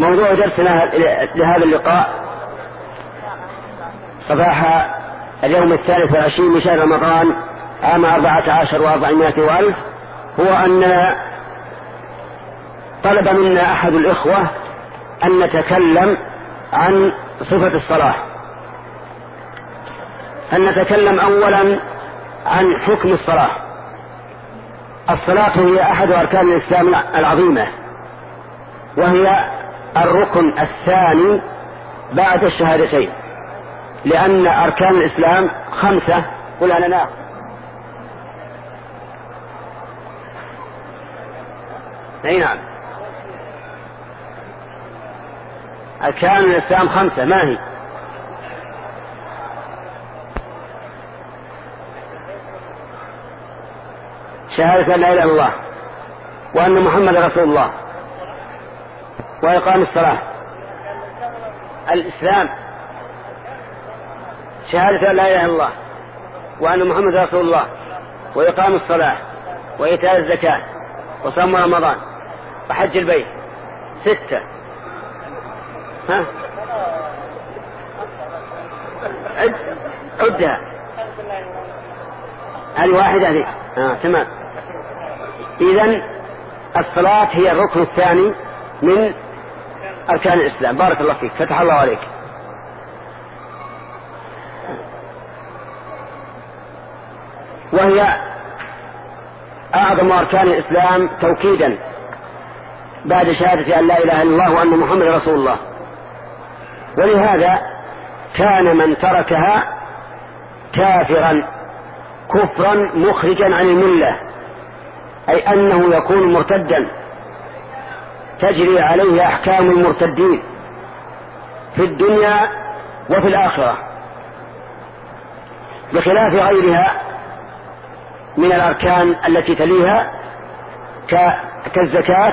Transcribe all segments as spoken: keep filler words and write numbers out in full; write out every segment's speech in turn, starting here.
موضوع درسنا لهذا اللقاء صباح اليوم الثالث والعشرين من شهر رمضان عام أربعة عشر وأربعمائة وألف هو أن طلب منا أحد الإخوة أن نتكلم عن صفة الصلاة. أن نتكلم أولا عن حكم الصلاة. الصلاة هي أحد أركان الإسلام العظيمة، وهي الركن الثاني بعد الشهادتين، لأن أركان الإسلام خمسة. قل أنا نعم. أي نعم. أركان الإسلام خمسة، ما هي؟ شهادة لا إله إلا الله وأن محمد رسول الله وإقام الصلاة. الإسلام شهادة لا إله إلا الله وأن محمد رسول الله وإقام الصلاة وإيتاء الزكاة وصوم رمضان وحج البيت. ستة. ها عد عدها. هذه واحدة هذه. آه تمام. إذن الصلاة هي الركن الثاني من أركان الإسلام. بارك الله فيك، فتح الله عليك. وهي أعظم أركان الإسلام توكيدا بعد شهادة أن لا إله إلا الله وأن محمد رسول الله. ولهذا كان من تركها كافرا كفرا مخرجا عن الملة، أي أنه يكون مرتدا تجري عليه أحكام المرتدين في الدنيا وفي الآخرة، بخلاف غيرها من الأركان التي تليها كالزكاة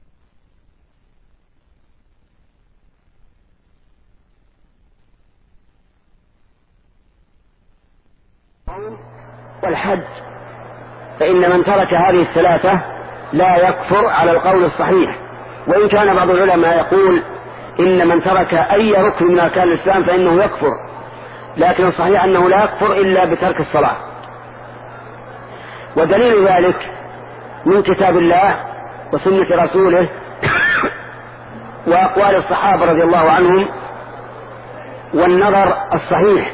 والحج، فإن من ترك هذه الثلاثة لا يكفر على القول الصحيح. وإن كان بعض العلماء يقول إن من ترك أي ركن من أركان الإسلام فإنه يكفر، لكن الصحيح أنه لا يكفر إلا بترك الصلاة. ودليل ذلك من كتاب الله وسنة رسوله وأقوال الصحابة رضي الله عنهم والنظر الصحيح.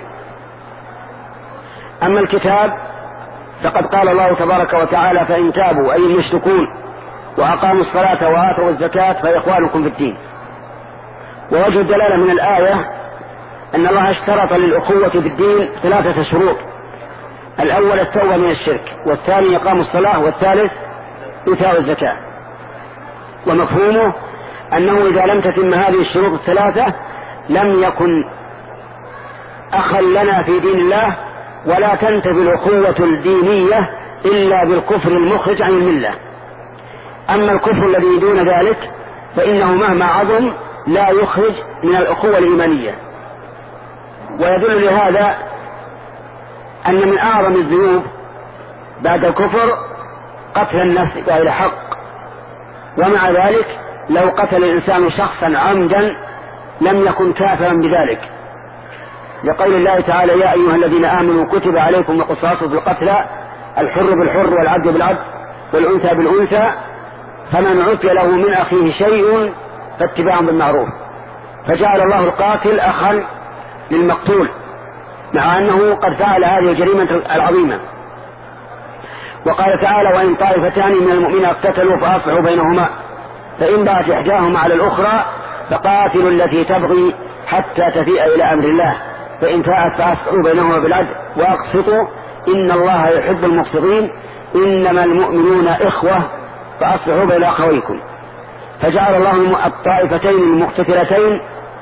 أما الكتاب فقد قال الله تبارك وتعالى: فإن تابوا أي المشركون وأقاموا الصلاة وآتوا الزكاة فإخوانكم في الدين. ووجه الدلالة من الآية أن الله اشترط للأخوة في الدين ثلاثة شروط: الأول التوبة من الشرك، والثاني إقام الصلاة، والثالث إيتاء الزكاة. ومفهومه أنه إذا لم تتم هذه الشروط الثلاثة لم يكن أخا لنا في دين الله، ولا تنتفي الأخوة الدينية إلا بالكفر المخرج عن الملة. أما الكفر الذي دون ذلك فإنه مهما عظم لا يخرج من الأخوة الإيمانية. ويدل لهذا أن من أعظم الذنوب بعد الكفر قتل النفس بغير حق، ومع ذلك لو قتل الإنسان شخصا عمدا لم يكن كافرا بذلك، لقول الله تعالى: يا أيها الذين آمنوا كتب عليكم القصاص في القتلى، الحر بالحر والعبد بالعبد والأنثى بالأنثى، فمن عفي له من أخيه شيء فاتباع بالمعروف. فجعل الله القاتل أخا للمقتول مع أنه قد فعل هذه الجريمة العظيمة. وقال تعالى: وإن طائفتان من المؤمنين اقتتلوا فأصلحوا بينهما، فإن بغت إحداهما على الأخرى فقاتلوا التي تبغي حتى تفيء إلى أمر الله، فإن فاءت فأصلحوا بينهما بالعدل وأقسطوا إن الله يحب المقسطين، إنما المؤمنون إخوة فأصلحوا بين أخويكم. فجعل الله الطائفتين المقتتلتين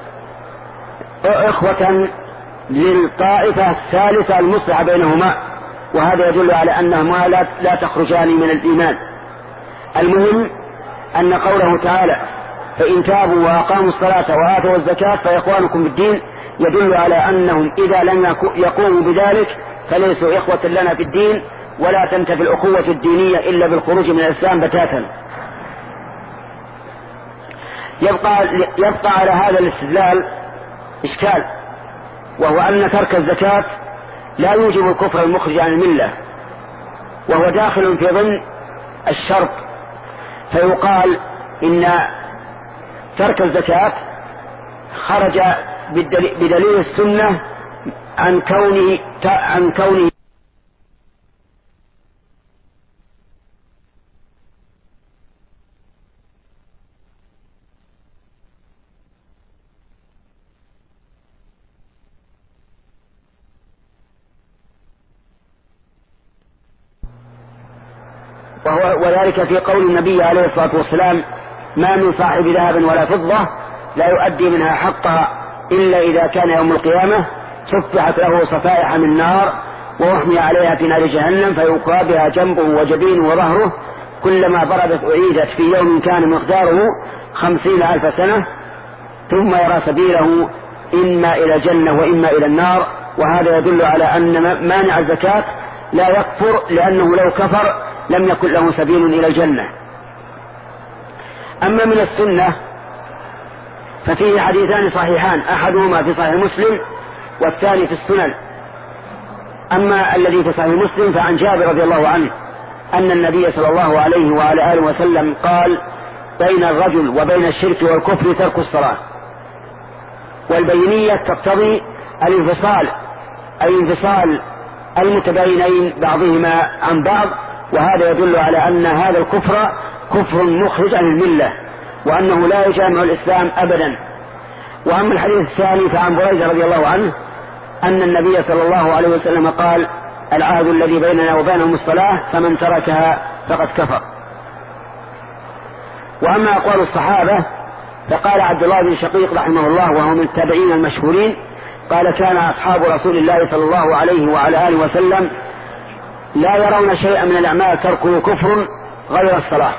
إخوة للطائفة الثالثة المصلحة بينهما، وهذا يدل على أنهما لا تخرجان من الإيمان. المهم أن قوله تعالى: فإن تابوا وأقاموا الصلاة وآتوا الزكاة فإخوانكم بالدين، يدل على أنهم إذا لم يقوموا بذلك فليسوا إخوة لنا في الدين، ولا تنتفي الأخوة الدينية إلا بالخروج من الإسلام بتاتا. يبقى, يبقى على هذا الاستدلال إشكال، وهو أن ترك الزكاة لا يوجب الكفر المخرج عن الملة، وهو داخل في ضمن الشرط، فيقال إن ترك الزكاة خرج بدليل السنة عن كونه عن كونه وهو وذلك في قول النبي عليه الصلاة والسلام: ما من صاحب ذهب ولا فضة لا يؤدي منها حقها إلا إذا كان يوم القيامة سفحت له صفائح من نار وأحمي عليها في نار جهنم فيوقى بها جنبه وجبينه وظهره كلما بردت أعيدت في يوم كان مقداره خمسين ألف سنة ثم يرى سبيله إما إلى الجنة وإما إلى النار. وهذا يدل على أن مانع الزكاة لا يكفر، لأنه لو كفر لم يكن له سبيل إلى الجنة. أما من السنة ففيه حديثان صحيحان، أحدهما في صحيح مسلم والثاني في السنن. أما الذي في صحيح مسلم فعن جابر رضي الله عنه أن النبي صلى الله عليه وعلى آله وسلم قال: بين الرجل وبين الشرك والكفر ترك الصلاة. والبينية تقتضي الانفصال، أي انفصال المتباينين بعضهما عن بعض، وهذا يدل على أن هذا الكفر كفر مخرج عن الملة، وأنه لا يجامع الإسلام أبدا. وأما الحديث الثاني فعن بريدة رضي الله عنه أن النبي صلى الله عليه وسلم قال: العهد الذي بيننا وبينهم الصلاة فمن تركها فقد كفر. وأما أقوال الصحابة فقال عبد الله بن شقيق رحمه الله وهو من التابعين المشهورين قال: كان أصحاب رسول الله صلى الله عليه وعلى آله وسلم لا يرون شيئا من الأعمال تركه كفر غير الصلاة.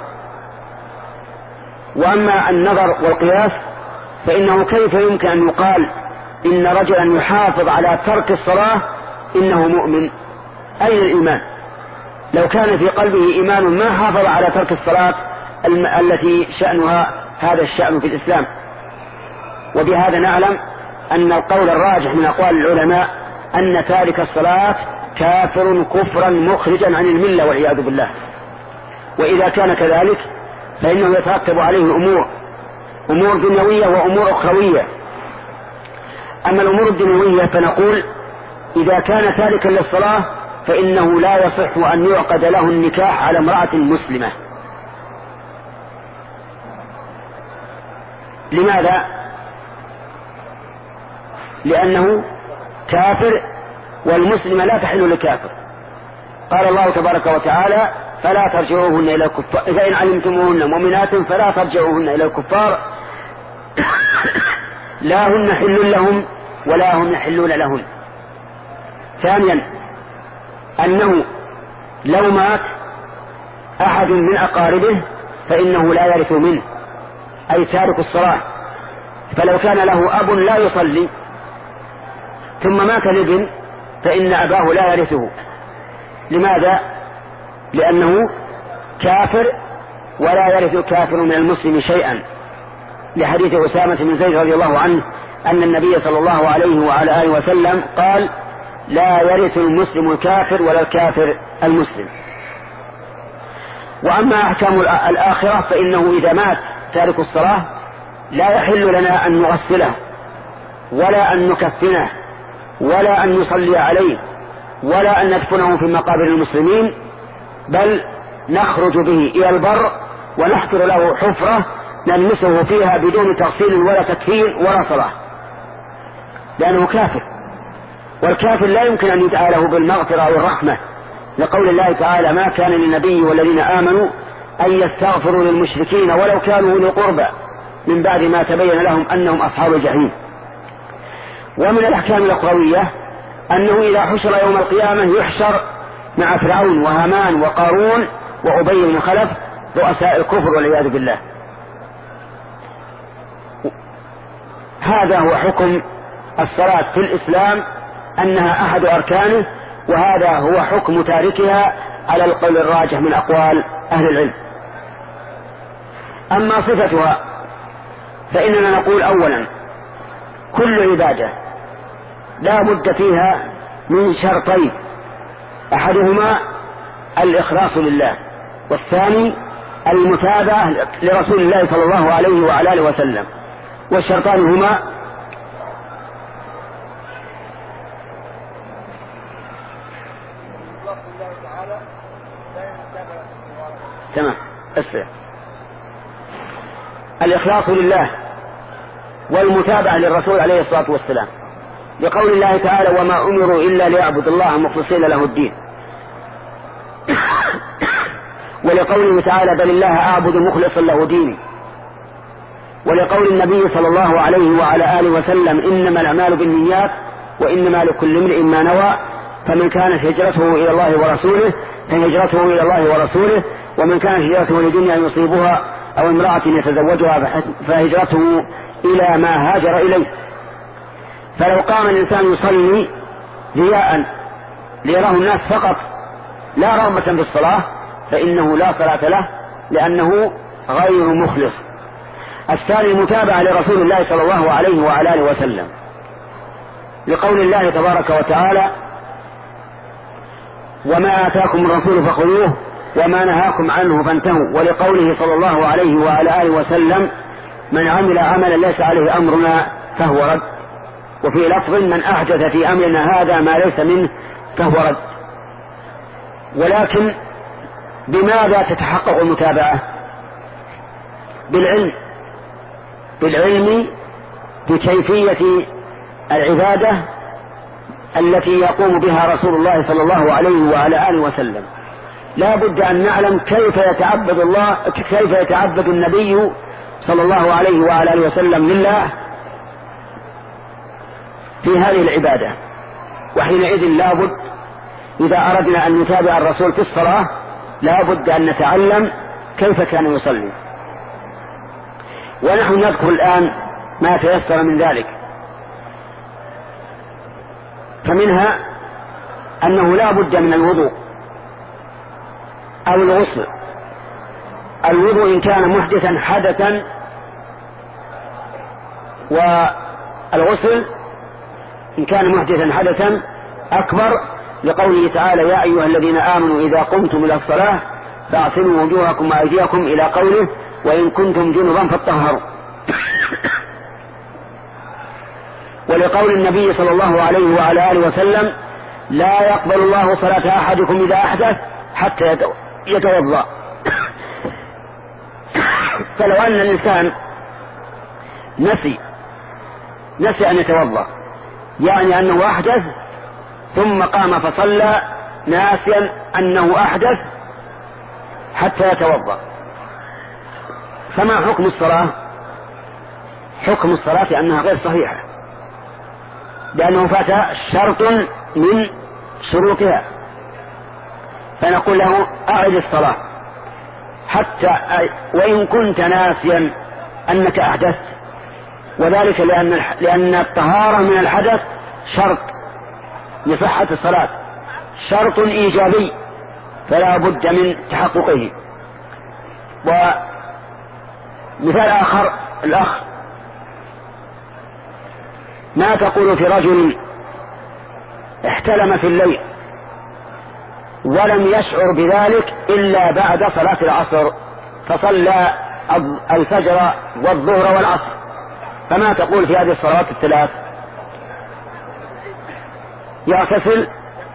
وأما النظر والقياس فإنه كيف يمكن أن يقال إن رجلا يحافظ على ترك الصلاة إنه مؤمن؟ أين الإيمان؟ لو كان في قلبه إيمان ما حافظ على ترك الصلاة التي شأنها هذا الشأن في الإسلام. وبهذا نعلم أن القول الراجح من أقوال العلماء أن تارك الصلاة كافر كفرا مخرجا عن الملة والعياذ بالله. وإذا كان كذلك فإنه يترتب عليه أمور أمور دنيوية وأمور أخروية. أما الأمور الدنيوية فنقول: إذا كان تاركا للصلاة فإنه لا يصح أن يعقد له النكاح على امرأة مسلمة. لماذا؟ لأنه كافر، والمسلمة لا تحل لكافر. قال الله تبارك وتعالى: فلا ترجعوهن إلى الكفار، إذا إن علمتموهن مؤمنات فلا ترجعوهن إلى الكفار لا هن حل لهم ولا هم يحلون لهن. ثانيا أنه لو مات أحد من أقاربه فإنه لا يرث منه، أي تارك الصلاة. فلو كان له أب لا يصلي ثم مات الابن فإن أباه لا يرثه. لماذا؟ لأنه كافر ولا يرث كافر من المسلم شيئا، لحديث أسامة بن زيد رضي الله عنه أن النبي صلى الله عليه وعلى آله وسلم قال: لا يرث المسلم الكافر ولا الكافر المسلم. وأما أحكام الآخرة فإنه إذا مات تارك الصلاة لا يحل لنا أن نغسله ولا أن نكفنه ولا أن نصلي عليه ولا أن ندفنه في مقابر المسلمين، بل نخرج به إلى البر ونحفر له حفرة نلمسه فيها بدون تغسيل ولا تكفين ولا صلاة، لأنه كافر. والكافر لا يمكن أن يدعى له بالمغفرة والرحمة، لقول الله تعالى: ما كان للنبي والذين آمنوا أن يستغفروا للمشركين ولو كانوا أولي قربى من بعد ما تبين لهم أنهم أصحاب الجحيم. ومن الأحكام الأخروية أنه إذا حشر يوم القيامة يحشر مع فرعون وهامان وقارون وأبي بن خلف رؤساء الكفر والعياذ بالله. هذا هو حكم الصلاة في الإسلام، أنها أحد أركانه، وهذا هو حكم تاركها على القول الراجح من أقوال أهل العلم. أما صفتها فإننا نقول أولا كل عبادة لا بد فيها من شرطين، أحدهما الإخلاص لله، والثاني المتابعة لرسول الله صلى الله عليه وعلى آله وسلم، والشرطان هما تمام أسفل الإخلاص لله والمتابعة للرسول عليه الصلاة والسلام، لقول الله تعالى وما أمروا إلا ليعبدوا الله مخلصين له الدين، ولقوله تعالى بل الله أعبد مخلصا له ديني، ولقول النبي صلى الله عليه وعلى آله وسلم إنما الأعمال بالنيات وإنما لكل امرئ ما نوى، فمن كانت هجرته إلى الله ورسوله فهجرته إلى الله ورسوله، ومن كانت هجرته لدنيا يصيبها أو امرأة يتزوجها فهجرته إلى ما هاجر إليه. فلو قام الإنسان يصلي رياء ليراه الناس فقط لا رغبة في الصلاة فإنه لا صلاة له لأنه غير مخلص. الثاني المتابعة لرسول الله صلى الله عليه وعلى آله وسلم، لقول الله تبارك وتعالى وما آتاكم الرسول فخذوه وما نهاكم عنه فانتهوا، ولقوله صلى الله عليه وعلى آله وسلم من عمل عملا ليس عليه أمرنا فهو رد، وفي لفظ من أحدث في أمرنا هذا ما ليس منه فهو رد. ولكن بماذا تتحقق المتابعة؟ بالعلم، بالعلم بكيفية العبادة التي يقوم بها رسول الله صلى الله عليه وعلى آله وسلم. لا بد أن نعلم كيف يتعبد الله، كيف يتعبد النبي صلى الله عليه وعلى آله وسلم لله في هذه العبادة، وحينئذ لا بد إذا أردنا أن نتابع الرسول في الصلاة لا بد أن نتعلم كيف كان يصلي، ونحن نذكر الآن ما تيسر من ذلك. فمنها أنه لا بد من الوضوء أو الغسل. الوضوء إن كان محدثا حدثا، والغسل إن كان محدثا حدثا أكبر، لقوله تعالى يا أيها الذين آمنوا إذا قمتم إلى الصلاة فاغسلوا وجوهكم وأيديكم إلى قوله وإن كنتم جنبا فاطهروا. ولقول النبي صلى الله عليه وعلى آله وسلم لا يقبل الله صلاة أحدكم إذا أحدث حتى يتوضأ. فلو أن الإنسان نسي نسي أن يتوضأ، يعني أنه أحدث ثم قام فصلى ناسيا أنه أحدث حتى يتوضأ، فما حكم الصلاة؟ حكم الصلاة أنها غير صحيحة، لأنه فات شرط من شروطها، فنقول له أعد الصلاة حتى وإن كنت ناسيا أنك أحدثت، وذلك لأن لأن الطهارة من الحدث شرط لصحة الصلاة، شرط إيجابي فلا بد من تحققه. ومثال آخر الأخ، ما تقول في رجل احتلم في الليل ولم يشعر بذلك إلا بعد صلاة العصر، فصلى الفجر والظهر والعصر، فما تقول في هذه الصلوات الثلاث؟ يغتسل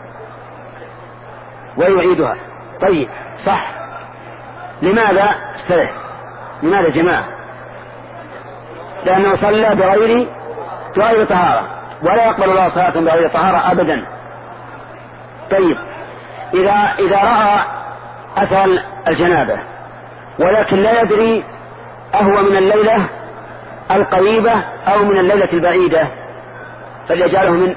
ويعيدها. طيب صح، لماذا استرح؟ لماذا جماعة؟ لأنه صلى بغير بغير طهارة، ولا يقبل الله صلاة بغير طهارة أبدا. طيب إذا إذا رأى أثر الجنابة ولكن لا يدري أهو من الليلة القريبة أو من الليلة البعيدة، فليجعله من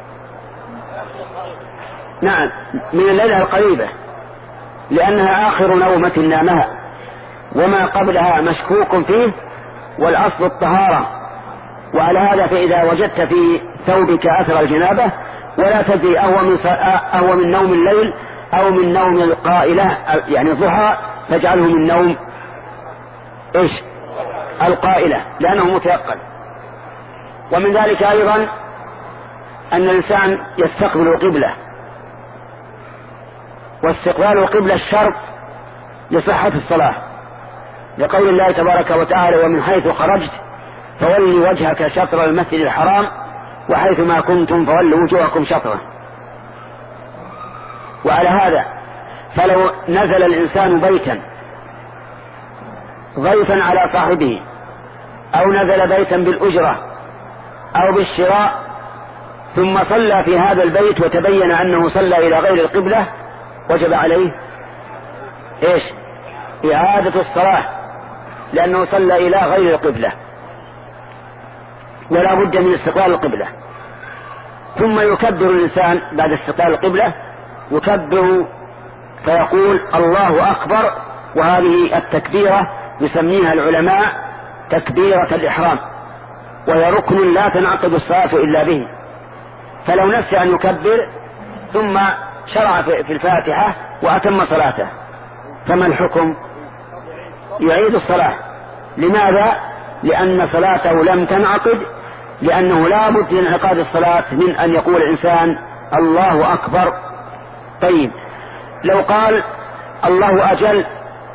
نعم من الليلة القريبة، لأنها آخر نومة نامها، وما قبلها مشكوك فيه، والأصل الطهارة. وعلى هذا فإذا وجدت في ثوبك أثر الجنابة ولا تدري أهو من, أهو من نوم الليل أو من نوم القائلة يعني الضحى، فاجعله من نوم إيش القائلة لأنه متيقن. ومن ذلك أيضا أن الإنسان يستقبل القبلة، واستقبال القبلة الشرط لصحة الصلاة، لقول الله تبارك وتعالى: ومن حيث خرجت فولي وجهك شطر المسجد الحرام وحيث ما كنتم فولوا وجوهكم شطره. وعلى هذا فلو نزل الإنسان بيتا ضيفا على صاحبه، أو نزل بيتا بالأجرة أو بالشراء، ثم صلى في هذا البيت وتبين أنه صلى إلى غير القبلة، وجب عليه إيش؟ إعادة الصلاة، لأنه صلى إلى غير القبلة، ولا بد من استقبال القبلة. ثم يكبر الإنسان بعد استقبال القبلة، يكبر فيقول: الله أكبر. وهذه التكبيرة يسميها العلماء تكبيرة الإحرام، وهي ركن لا تنعقد الصلاة إلا به. فلو نسي أن يكبر ثم شرع في الفاتحة وأتم صلاته، فما الحكم؟ يعيد الصلاة. لماذا؟ لأن صلاته لم تنعقد، لأنه لا بد من انعقاد الصلاة من أن يقول الإنسان: الله أكبر. طيب، لو قال: الله أجل،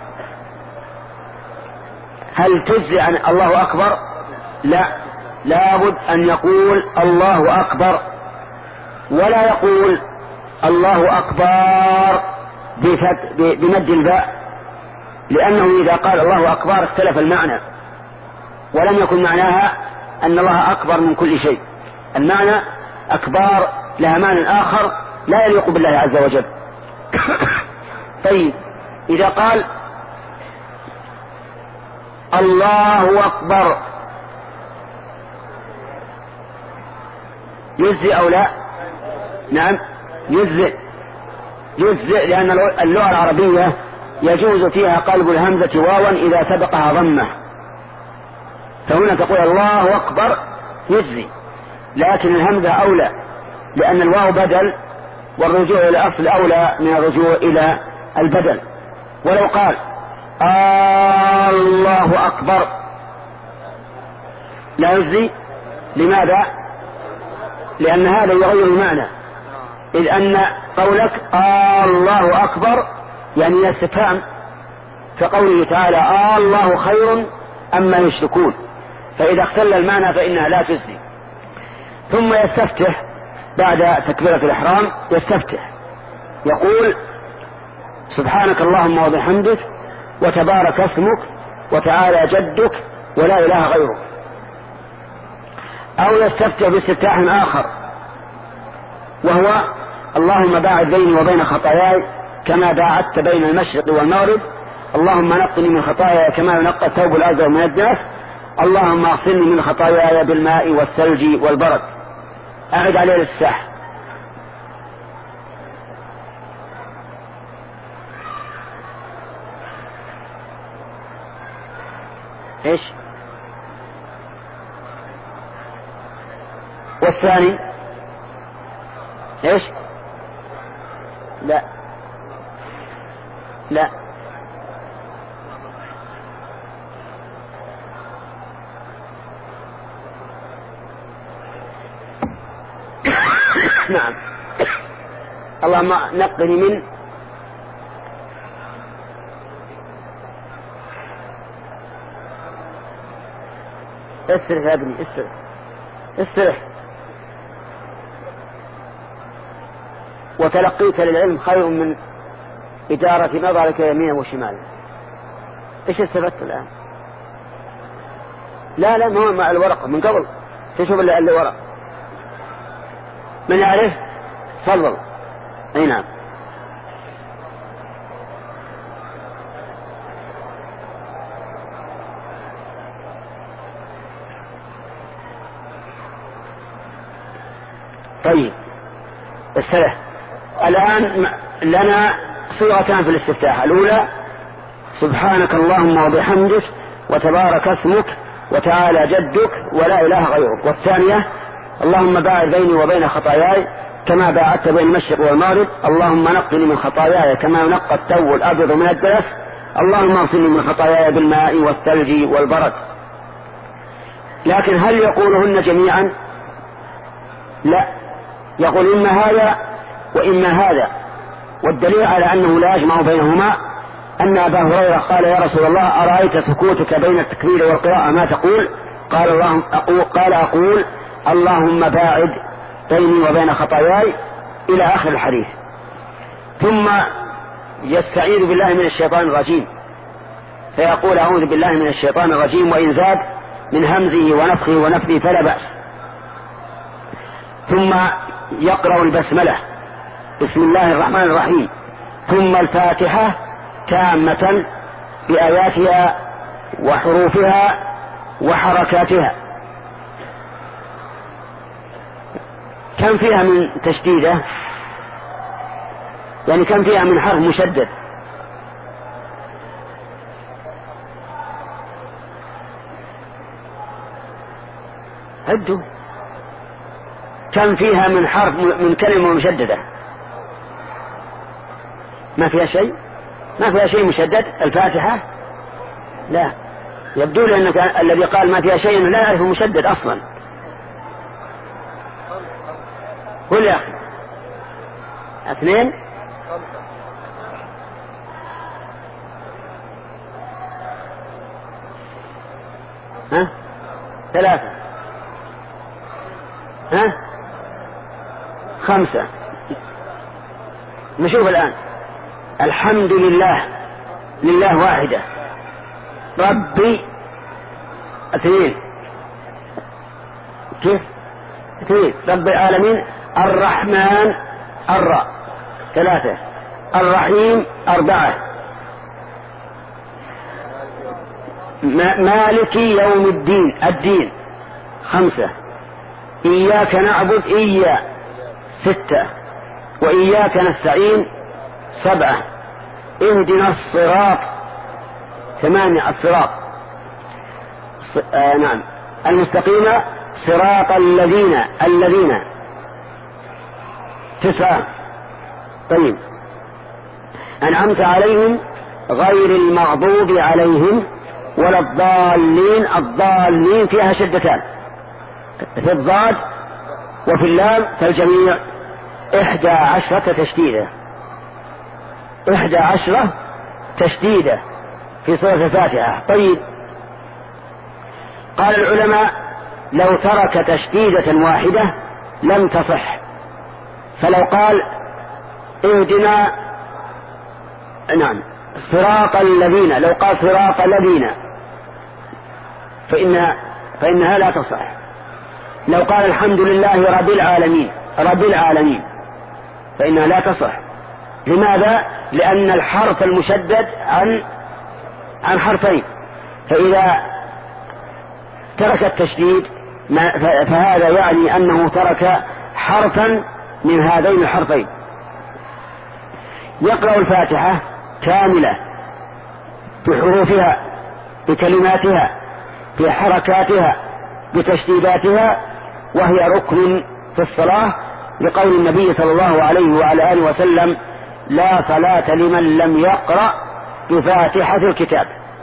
هل تجزي عن الله أكبر؟ لا، لا بد أن يقول الله أكبر، ولا يقول الله أكبر بمد الباء، لأنه إذا قال الله أكبر اختلف المعنى، ولم يكن معناها أن الله أكبر من كل شيء. المعنى أكبار لها معنى آخر لا يليق بالله عز وجل. طيب، إذا قال الله أكبر يجزئ أو لا؟ نعم، يجزئ. يجزئ لأن اللغة العربية يجوز فيها قلب الهمزة واوا إذا سبقها ضمة، فهنا تقول الله أكبر يجزي، لكن الهمزة أولى، لأن الواو بدل، والرجوع إلى الأصل أولى من الرجوع إلى البدل. ولو قال الله أكبر لا يجزي. لماذا؟ لأن هذا يغير المعنى، إذ أن قولك الله أكبر يعني استفهام، كقوله تعالى: الله خير أما يشركون، فإذا اختل المعنى فإنها لا تجزي. ثم يستفتح بعد تكبيرة الإحرام، يستفتح يقول: سبحانك اللهم وبحمدك وتبارك اسمك وتعالى جدك ولا إله غيرك. أو يستفتح باستفتاح آخر، وهو: اللهم باعد بيني وبين خطاياي كما باعدت بين المشرق والمغرب، اللهم نقني من خطاياي كما ينقى الثوب الأزرق من الدنس، اللهم اغسلني من خطاياي بالماء والثلج والبرد. أعد عليه الاستفتاح. ايش؟ والثاني ايش؟ لا لا نعم. اللهم نقني من استرح يا ابني، استرح استرح. وتلقيك للعلم خير من إدارة نظرك يمينا وشمالا. ايش استفدت الآن؟ لا لا، ما هو مع الورقة من قبل، تشوف اللي ورق. من يعرف؟ تفضل. اي نعم. طيب، السلام. الآن لنا صيغتان في الاستفتاح. الأولى: سبحانك اللهم وبحمدك وتبارك اسمك وتعالى جدك ولا إله غيرك. والثانية: اللهم باعد بيني وبين خطاياي كما باعدت بين المشرق والمغرب، اللهم نقني من خطاياي كما ينقى الثوب الأبيض من الدنس، اللهم اغسلني من خطاياي بالماء والثلج والبرد. لكن هل يقولهن جميعا؟ لا، يقول إما هذا وإما هذا. والدليل على أنه لا يجمع بينهما أن أبا هريرة قال يا رسول الله أرأيت سكوتك بين التكبير والقراءة ما تقول؟ قال, الله أقول, قال أقول اللهم باعد بيني وبين خطاياي إلى آخر الحديث. ثم يستعيذ بالله من الشيطان الرجيم فيقول أعوذ بالله من الشيطان الرجيم، وإن زاد من همزه ونفخه ونفثه فلا بأس. ثم يقرأ البسملة بسم الله الرحمن الرحيم، ثم الفاتحة تامة بآياتها وحروفها وحركاتها. كم فيها من تشديدة؟ يعني كم فيها من حرف مشدد؟ عدوا كم فيها من حرف من كلمة مشددة؟ ما فيها شيء؟ ما فيها شيء مشدد الفاتحة؟ لا، يبدو لي أنك الذي قال ما فيها شيء لا يعرف مشدد أصلا. قل يا أخي اثنين ها ثلاثة ها خمسة. نشوف الآن. الحمد لله لله واحدة، ربي اثنين، كيف اثنين، رب العالمين، الرحمن الراء ثلاثة، الرحيم أربعة، مالك يوم الدين الدين خمسة، إياك نعبد إياك ستة، وإياك نستعين سبعة، اهدنا الصراط ثمانية، الصراط آه نعم المستقيم صراط الذين الذين تسعة. طيب أنعمت عليهم غير المغضوب عليهم ولا الضالين. الضالين فيها شدتان في الضاد وفي اللام، فالجميع إحدى عشرة تشديدة، إحدى عشرة تشديدة في سورة الفاتحة. طيب قال العلماء لو ترك تشديدة واحدة لم تصح، فلو قال اهدنا نعم صراط الذين، لو قال صراط الذين فإن فإنها لا تصح. لو قال الحمد لله رب العالمين رب العالمين فإنها لا تصح. لماذا؟ لأن الحرف المشدد عن عن حرفين، فإذا ترك التشديد فهذا يعني أنه ترك حرفا من هذين الحرفين. يقرأ الفاتحة كاملة بحروفها بكلماتها بحركاتها بتشديداتها، وهي ركن في الصلاة، لقول النبي صلى الله عليه وعلى آله وسلم لا صلاة لمن لم يقرأ بفاتحة الكتاب.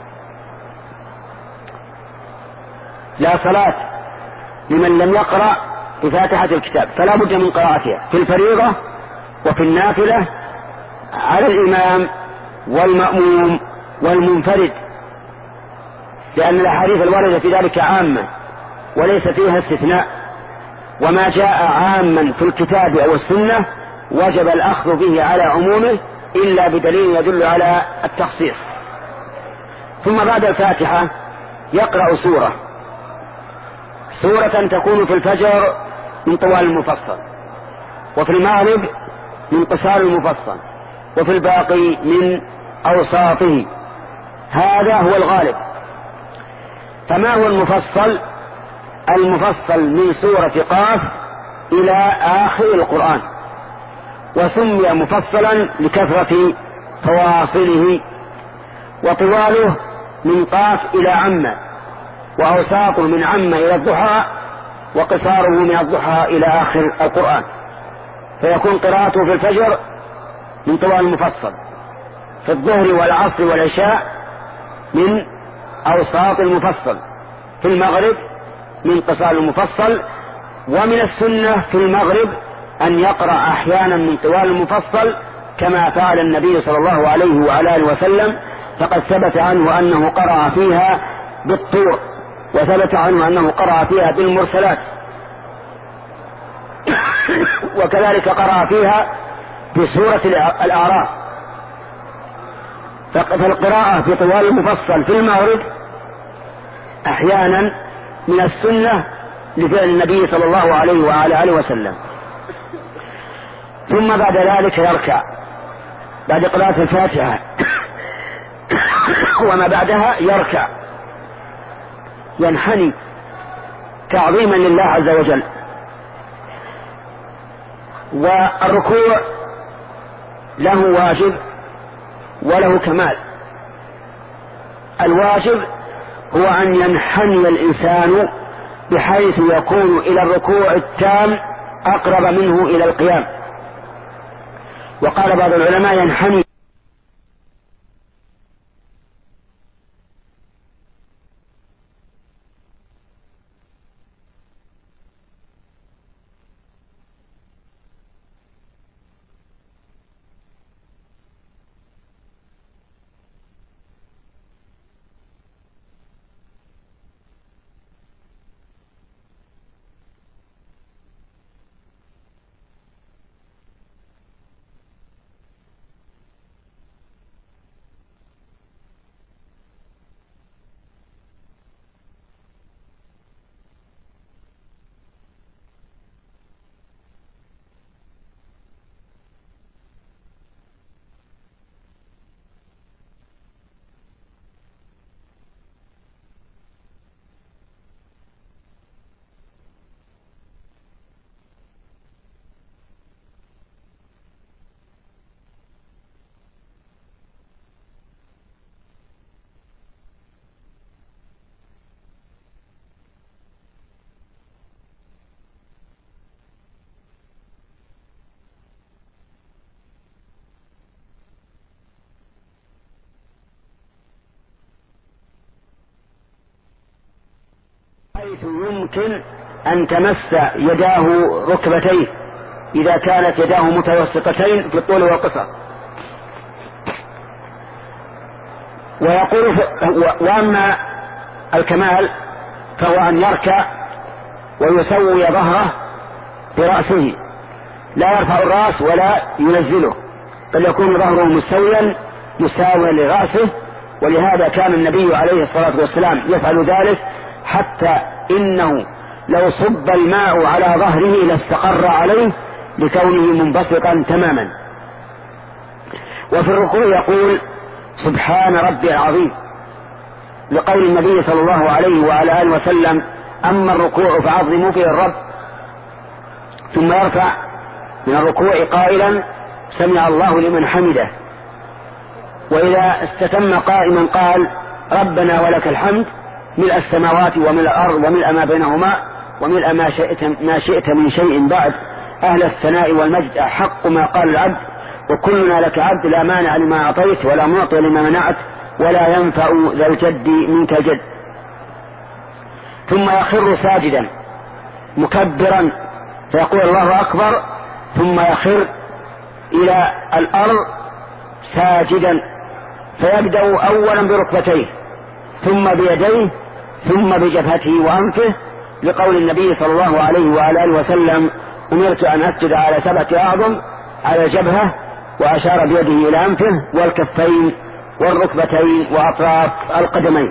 لا صلاة لمن لم يقرأ بفاتحة الكتاب، فلا بد من قراءتها في الفريضة وفي النافلة على الإمام والمأموم والمنفرد، لأن الأحاديث الواردة في ذلك عامة وليس فيها استثناء، وما جاء عاما في الكتاب أو السنة وجب الأخذ به على عمومه إلا بدليل يدل على التخصيص. ثم بعد الفاتحة يقرأ سورة سورة تكون في الفجر من طوال المفصل، وفي المغرب من قصار المفصل، وفي الباقي من أوساطه. هذا هو الغالب. فما هو المفصل؟ المفصل من سورة قاف إلى آخر القرآن، وسمي مفصلا لكثرة فواصله، وطواله من قاف إلى عم، وأوساطه من عم إلى الضحى، وقصاره من الضحى إلى آخر القرآن. فيكون قراءته في الفجر من طوال المفصل، في الظهر والعصر والعشاء من أوساط المفصل، في المغرب من قصار المفصل. ومن السنة في المغرب أن يقرأ أحيانا من طوال المفصل كما فعل النبي صلى الله عليه وعلى آله وسلم، فقد ثبت عنه أنه قرأ فيها بالطور، وثبت عنه أنه قرأ فيها بالمرسلات، وكذلك قرأ فيها بسورة الأعراف. فالقراءة في طوال المفصل في المغرب أحيانا من السنة لفعل النبي صلى الله عليه وعلى آله وسلم. ثم بعد ذلك يركع بعد قراءة الفاتحة وما بعدها يركع ينحني تعظيما لله عز وجل. والركوع له واجب وله كمال. الواجب هو أن ينحني الإنسان بحيث يكون إلى الركوع التام أقرب منه إلى القيام. وقال بعض العلماء ينحني حيث يمكن أن تمس يداه ركبتيه إذا كانت يداه متوسطتين في الطول والقصر. ويقول وأما الكمال فهو أن يركع ويسوي ظهره برأسه، لا يرفع الرأس ولا ينزله، بل يكون ظهره مستويا مساويا لرأسه. ولهذا كان النبي عليه الصلاة والسلام يفعل ذلك، حتى إنه لو صب الماء على ظهره لاستقر عليه لكونه منبسطا تماما. وفي الركوع يقول سبحان ربي العظيم، لقول النبي صلى الله عليه وعلى آله وسلم أما الركوع فعظموا فيه الرب. ثم يرفع من الركوع قائلا سمع الله لمن حمده. وإذا استتم قائما قال ربنا ولك الحمد ملء السماوات وملء الأرض وملء ما بينهما وملء ما شئت, ما شئت من شيء بعد أهل الثناء والمجد أحق ما قال العبد وكلنا لك عبد لا مانع لما أعطيت ولا معطي لما منعت ولا ينفع ذا الجد منك الجد. ثم يخر ساجدا مكبرا فيقول الله أكبر، ثم يخر إلى الأرض ساجدا فيبدأ أولا بركبتيه ثم بيديه ثم بجبهته وأنفه، لقول النبي صلى الله عليه وعلى آله وسلم أمرت أن أسجد على سبعة أعظم على الجبهة، وأشار بيده إلى أنفه والكفين والركبتين وأطراف القدمين.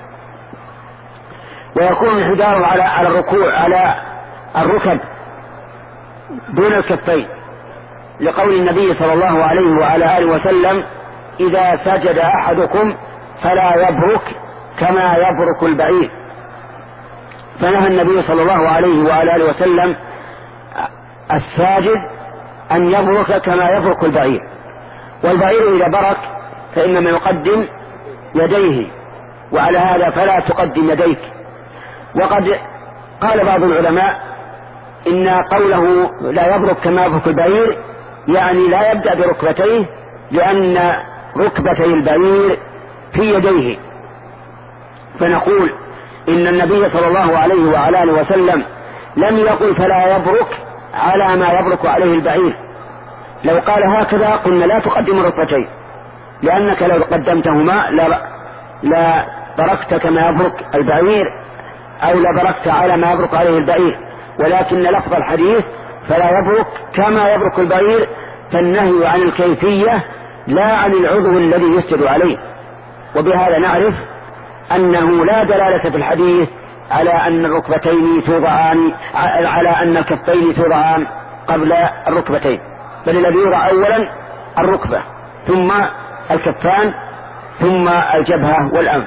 ويكون الحجار على على الركوع على الركب دون الكفين، لقول النبي صلى الله عليه وعلى آله وسلم إذا سجد أحدكم فلا يبرك كما يبرك البعير. فنهى النبي صلى الله عليه وعلى آله وسلم الساجد أن يبرك كما يبرك البعير. والبعير إذا برك فإنما يقدم يديه، وعلى هذا فلا تقدم يديك. وقد قال بعض العلماء إن قوله لا يبرك كما يبرك البعير يعني لا يبدأ بركبتيه، لأن ركبتي البعير في يديه. فنقول إن النبي صلى الله عليه وعلى آله وسلم لم يقل فلا يبرك على ما يبرك عليه البعير. لو قال هكذا قلنا لا تقدم الركبتين، لأنك لو قدمتهما لا, لا بركت كما يبرك البعير أو لبركت على ما يبرك عليه البعير، ولكن لفظ الحديث فلا يبرك كما يبرك البعير، فالنهي عن الكيفية لا عن العضو الذي يسجد عليه. وبهذا نعرف أنه لا دلالة في الحديث على أن الركبتين توضعان على أن الكفين توضعان قبل الركبتين، بل الذي يوضع أولا الركبة ثم الكفان ثم الجبهة والأنف.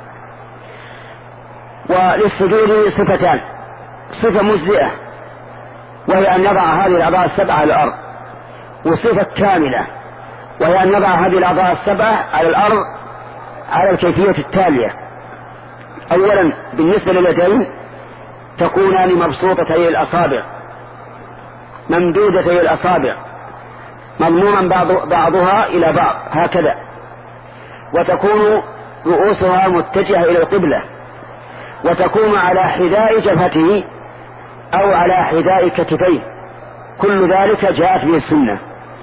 وللسجود صفتان: صفة مجزئة وهي أن يضع هذه الأعضاء السبعة على الأرض، وصفة كاملة وهي أن يضع هذه الأعضاء السبعة على الأرض على الكيفية التالية: أولا بالنسبة لليدين تكونان مبسوطتي الأصابع ممدودتي الأصابع مضموما بعض بعضها إلى بعض هكذا، وتكون رؤوسها متجهة إلى القبلة، وتكون على حذاء جبهته أو على حذاء كتفيه، كل ذلك جاءت به السنة.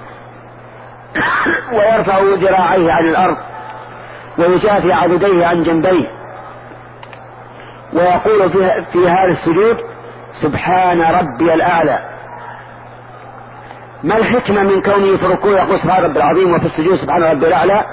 ويرفع ذراعيه عن الأرض ويجافي عضديه عن جنبيه، ويقول في, في هذا السجود: سبحان ربي الأعلى. ما الحكمة من كونه في الركوع يقول سبحان ربي العظيم وفي السجود سبحان ربي الأعلى؟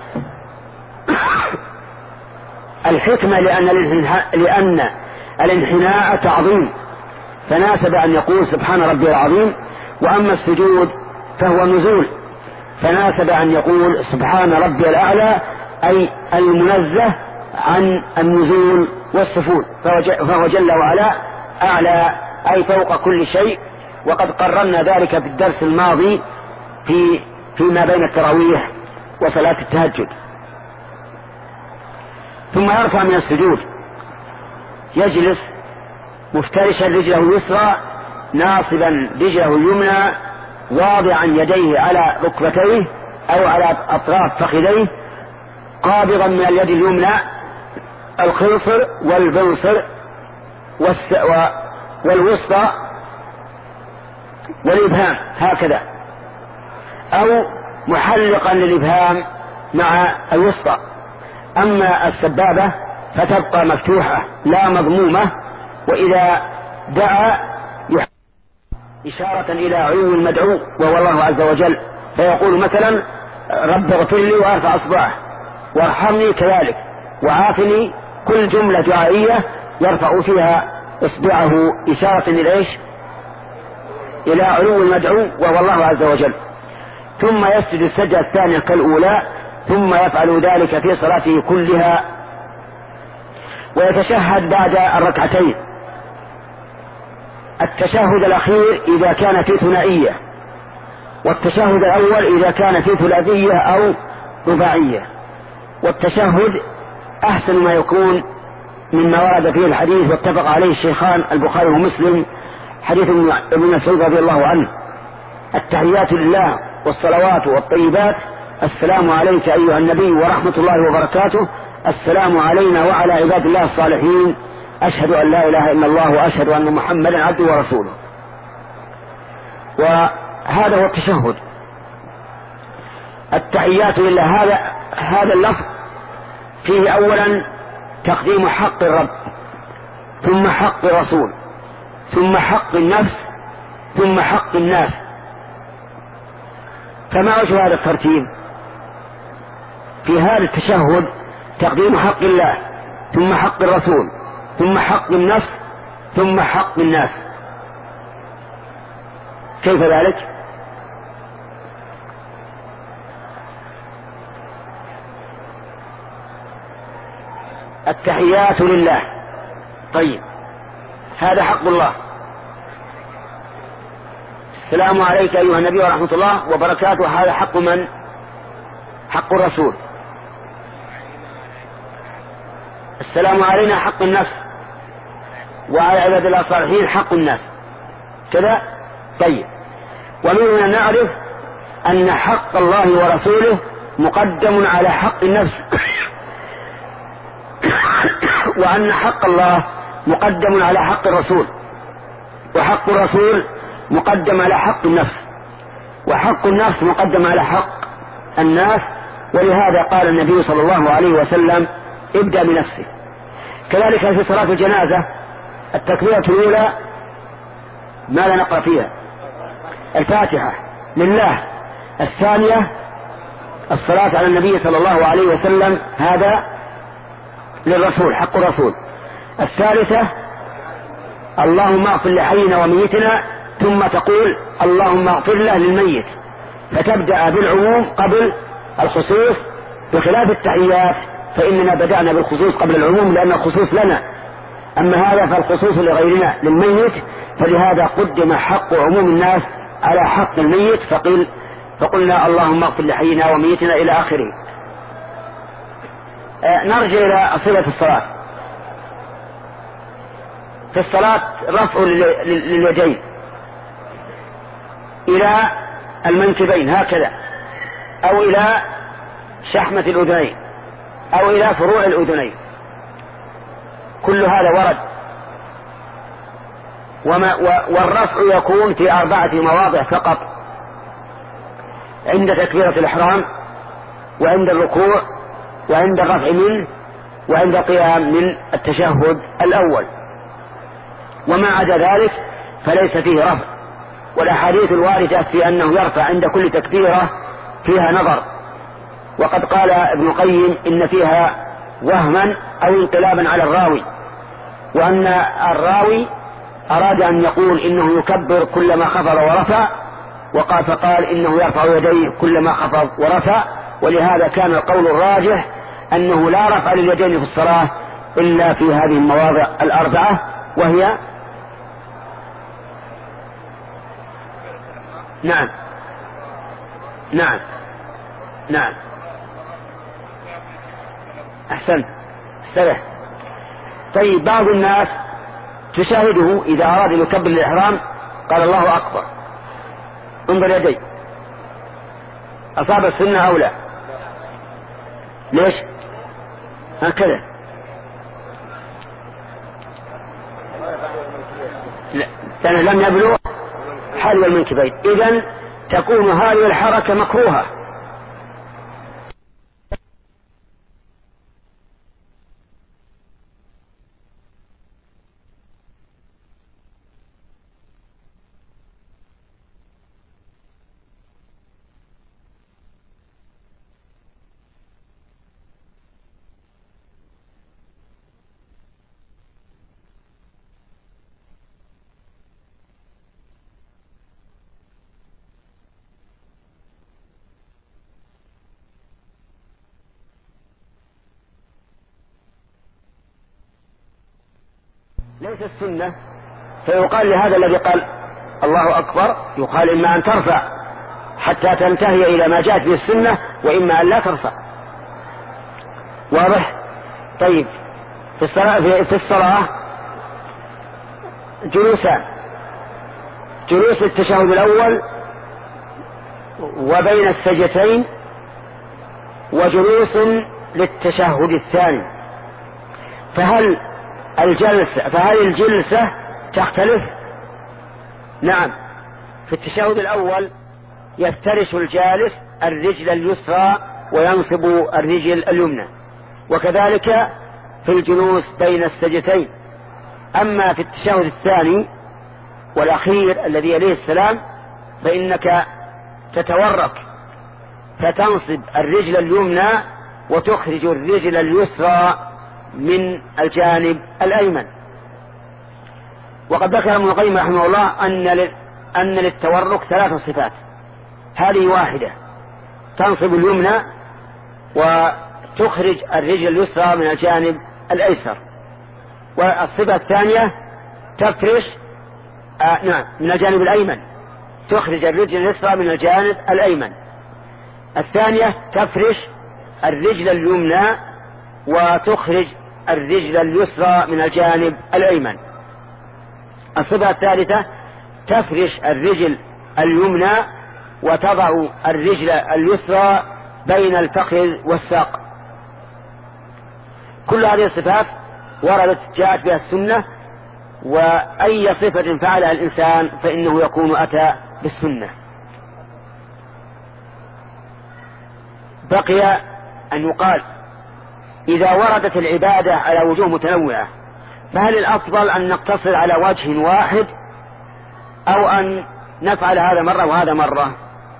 الحكمة لأن الانحناء, لأن الانحناء تعظيم، فناسب أن يقول سبحان ربي العظيم، وأما السجود فهو نزول، فناسب أن يقول سبحان ربي الأعلى، أي المنزه عن النزول والسفول، فهو جل وعلا أعلى أي فوق كل شيء. وقد قررنا ذلك في الدرس الماضي في فيما بين التراويح وصلاة التهجد. ثم يرفع من السجود، يجلس مفترشا رجله اليسرى ناصبا رجله اليمنى واضعا يديه على ركبتيه أو على أطراف فخذيه، قابضا من اليد اليمنى الخنصر والبنصر والوسطى والإبهام هكذا، أو محلقا للإبهام مع الوسطى. أما السبابة فتبقى مفتوحة لا مضمومة، وإذا دعا إشارة إلى علو المدعو وهو الله عز وجل، فيقول مثلا رب اغفر لي وارفع أصبعه، وارحمني كذلك، وعافني، كل جملة دعائية يرفع فيها إصبعه إشارة إلى إيش؟ إلى علو المدعو وهو الله عز وجل. ثم يسجد السجدة الثانية كالأولى، ثم يفعل ذلك في صلاته كلها، ويتشهد بعد الركعتين. التشهد الأخير إذا كان في ثنائية، والتشهد الأول إذا كان في ثلاثية أو رباعية. والتشهد أحسن ما يكون مما ورد فيه الحديث واتفق عليه الشيخان البخاري ومسلم، حديث ابن مسعود رضي الله عنه: التحيات لله والصلوات والطيبات، السلام عليك أيها النبي ورحمة الله وبركاته، السلام علينا وعلى عباد الله الصالحين، أشهد أن لا إله إلا الله وأشهد أن محمدا عبده ورسوله. وهذا هو التشهد. التحيات لله هذا هذا اللفظ فيه أولا تقديم حق الرب، ثم حق الرسول، ثم حق النفس، ثم حق الناس. فما وجه هذا الترتيب؟ في هذا التشهد تقديم حق الله، ثم حق الرسول، ثم حق النفس، ثم حق الناس. كيف ذلك؟ التحيات لله، طيب هذا حق الله، السلام عليك أيها النبي ورحمة الله وبركاته، هذا حق من؟ حق الرسول. السلام علينا حق النفس، وعلى عباد الله الصالحين حق الناس، كذا. طيب، ومن هنا نعرف أن حق الله ورسوله مقدم على حق النفس وأن حق الله مقدم على حق الرسول، وحق الرسول مقدم على حق النفس، وحق النفس مقدم على حق الناس. ولهذا قال النبي صلى الله عليه وسلم ابدأ بنفسك. كذلك في صلاة الجنازة التكبيرة الأولى ماذا نقرأ فيها؟ الفاتحة لله. الثانية الصلاة على النبي صلى الله عليه وسلم، هذا للرسول، حق الرسول. الثالثة اللهم اغفر لحينا وميتنا، ثم تقول اللهم اغفر له للميت، فتبدأ بالعموم قبل الخصوص، بخلاف التحيات فإننا بدأنا بالخصوص قبل العموم لأن الخصوص لنا، أما هذا فالخصوص لغيرنا للميت، فلهذا قدم حق عموم الناس على حق الميت، فقل فقلنا اللهم اغفر لحينا وميتنا إلى آخره. آه نرجع إلى صفة الصلاة. في الصلاة رفع لليدين إلى المنكبين هكذا، أو إلى شحمة الأذنين، أو إلى فروع الأذنين، كل هذا ورد. وما والرفع يكون في أربعة مواضع فقط: عند تكبيرة الإحرام، وعند الركوع، وعند الرفع منه، وعند القيام من التشهد الأول. وما عدا ذلك فليس فيه رفع. والأحاديث الواردة في أنه يرفع عند كل تكبيرة فيها نظر، وقد قال ابن القيم إن فيها وهما أو انقلابا على الراوي، وأن الراوي أراد أن يقول إنه يكبر كلما خفض ورفع، وقال فقال إنه يرفع يديه كلما خفض ورفع. ولهذا كان القول الراجح أنه لا رفع لليدين في الصلاة إلا في هذه المواضع الأربعة، وهي نعم نعم نعم أحسنت استرح. طيب بعض الناس تشاهده إذا أراد أن يكبر الإحرام قال الله أكبر، انظر يدي، أصاب السنة أو لا؟ ليش هكذا؟ لا، لأنه لم يبلغ حلو المنكبين، إذن تكون هذه الحركة مكروهة. ليس السنة، فيقال لهذا الذي قال الله أكبر يقال إما أن ترفع حتى تنتهي إلى ما جاءت به السنة، وإما أن لا ترفع. واضح؟ طيب في الصلاة, في الصلاة جلوسان: جلوس التشهد الأول وبين السجدتين، وجلوس للتشهد الثاني. فهل الجلسة فهل الجلسة تختلف؟ نعم. في التشهد الأول يفترش الجالس الرجل اليسرى وينصب الرجل اليمنى، وكذلك في الجلوس بين السجدتين. أما في التشهد الثاني والأخير الذي يليه السلام فإنك تتورك فتنصب الرجل اليمنى وتخرج الرجل اليسرى من الجانب الأيمن. وقد ذكر ابن القيم رحمه الله أن أن للتورك ثلاث صفات: هذه واحدة، تنصب اليمنى وتخرج الرجل اليسرى من الجانب الأيسر، والصفة الثانية تفرش آه نعم من الجانب الأيمن، تخرج الرجل اليسرى من الجانب الأيمن. الثانية تفرش الرجل اليمنى وتخرج الرجل اليسرى من الجانب الأيمن. الصفة الثالثة تفرش الرجل اليمنى وتضع الرجل اليسرى بين الفخذ والساق. كل هذه الصفات وردت جاءت بها السنة، وأي صفة فعلها الإنسان فإنه يكون أتى بالسنة. بقي أن يقال إذا وردت العبادة على وجوه متنوعة فهل الأفضل أن نقتصر على وجه واحد أو أن نفعل هذا مرة وهذا مرة؟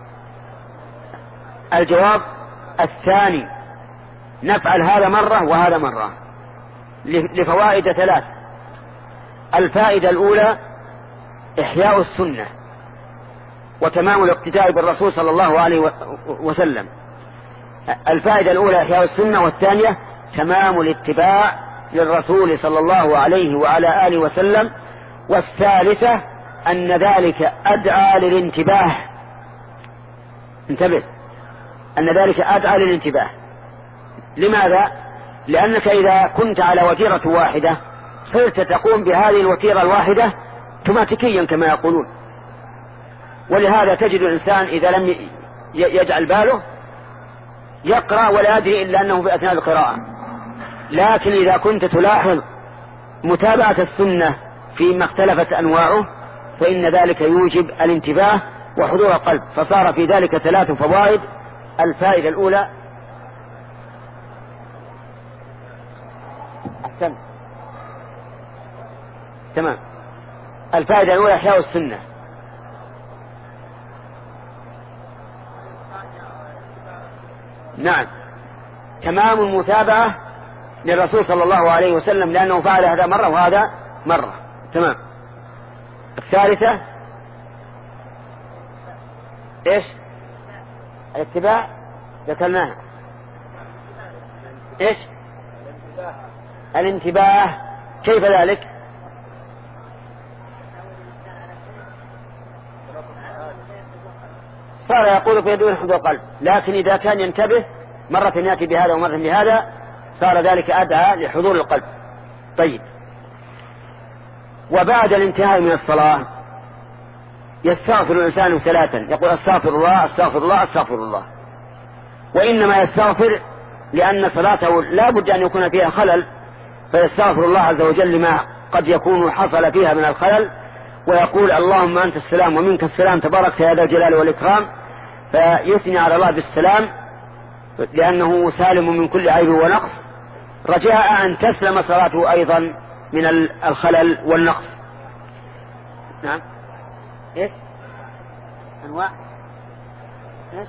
الجواب الثاني، نفعل هذا مرة وهذا مرة لفوائد ثلاث. الفائدة الأولى إحياء السنة وتمام الاقتداء بالرسول صلى الله عليه وسلم. الفائدة الأولى إحياء السنة، والثانية تمام الاتباع للرسول صلى الله عليه وعلى آله وسلم، والثالثة أن ذلك أدعى للانتباه. انتبه، أن ذلك أدعى للانتباه. لماذا؟ لأنك إذا كنت على وتيرة واحدة صرت تقوم بهذه الوتيرة الواحدة اوتوماتيكيا كما يقولون، ولهذا تجد الإنسان إذا لم يجعل باله يقرأ ولا يدري إلا أنه في أثناء القراءة. لكن إذا كنت تلاحظ متابعة السنة فيما اختلفت أنواعه فإن ذلك يوجب الانتباه وحضور القلب، فصار في ذلك ثلاث فوائد. الفائدة الأولى أحسن تمام الفائدة الأولى إحياء السنة. نعم، تمام المتابعة للرسول صلى الله عليه وسلم لأنه فعل هذا مرة وهذا مرة. تمام. الثالثة إيش؟ الاتباع ذكرناها. إيش؟ الانتباه. كيف ذلك؟ صار يقول في دون حضور قلب، لكن إذا كان ينتبه مرة يأتي بهذا ومرة بهذا صار ذلك أدعى لحضور القلب. طيب، وبعد الانتهاء من الصلاة يستغفر الإنسان ثلاثا، يقول استغفر الله استغفر الله استغفر الله، وإنما يستغفر لأن صلاته لا بد أن يكون فيها خلل، فيستغفر الله عز وجل لما قد يكون حصل فيها من الخلل، ويقول اللهم أنت السلام ومنك السلام تبارك يا ذا الجلال والإكرام، فيثني على الله بالسلام لأنه سالم من كل عيب ونقص، رجاء أن تسلم صلاته أيضا من الخلل والنقص. نعم. إيش أنواع؟ إيش؟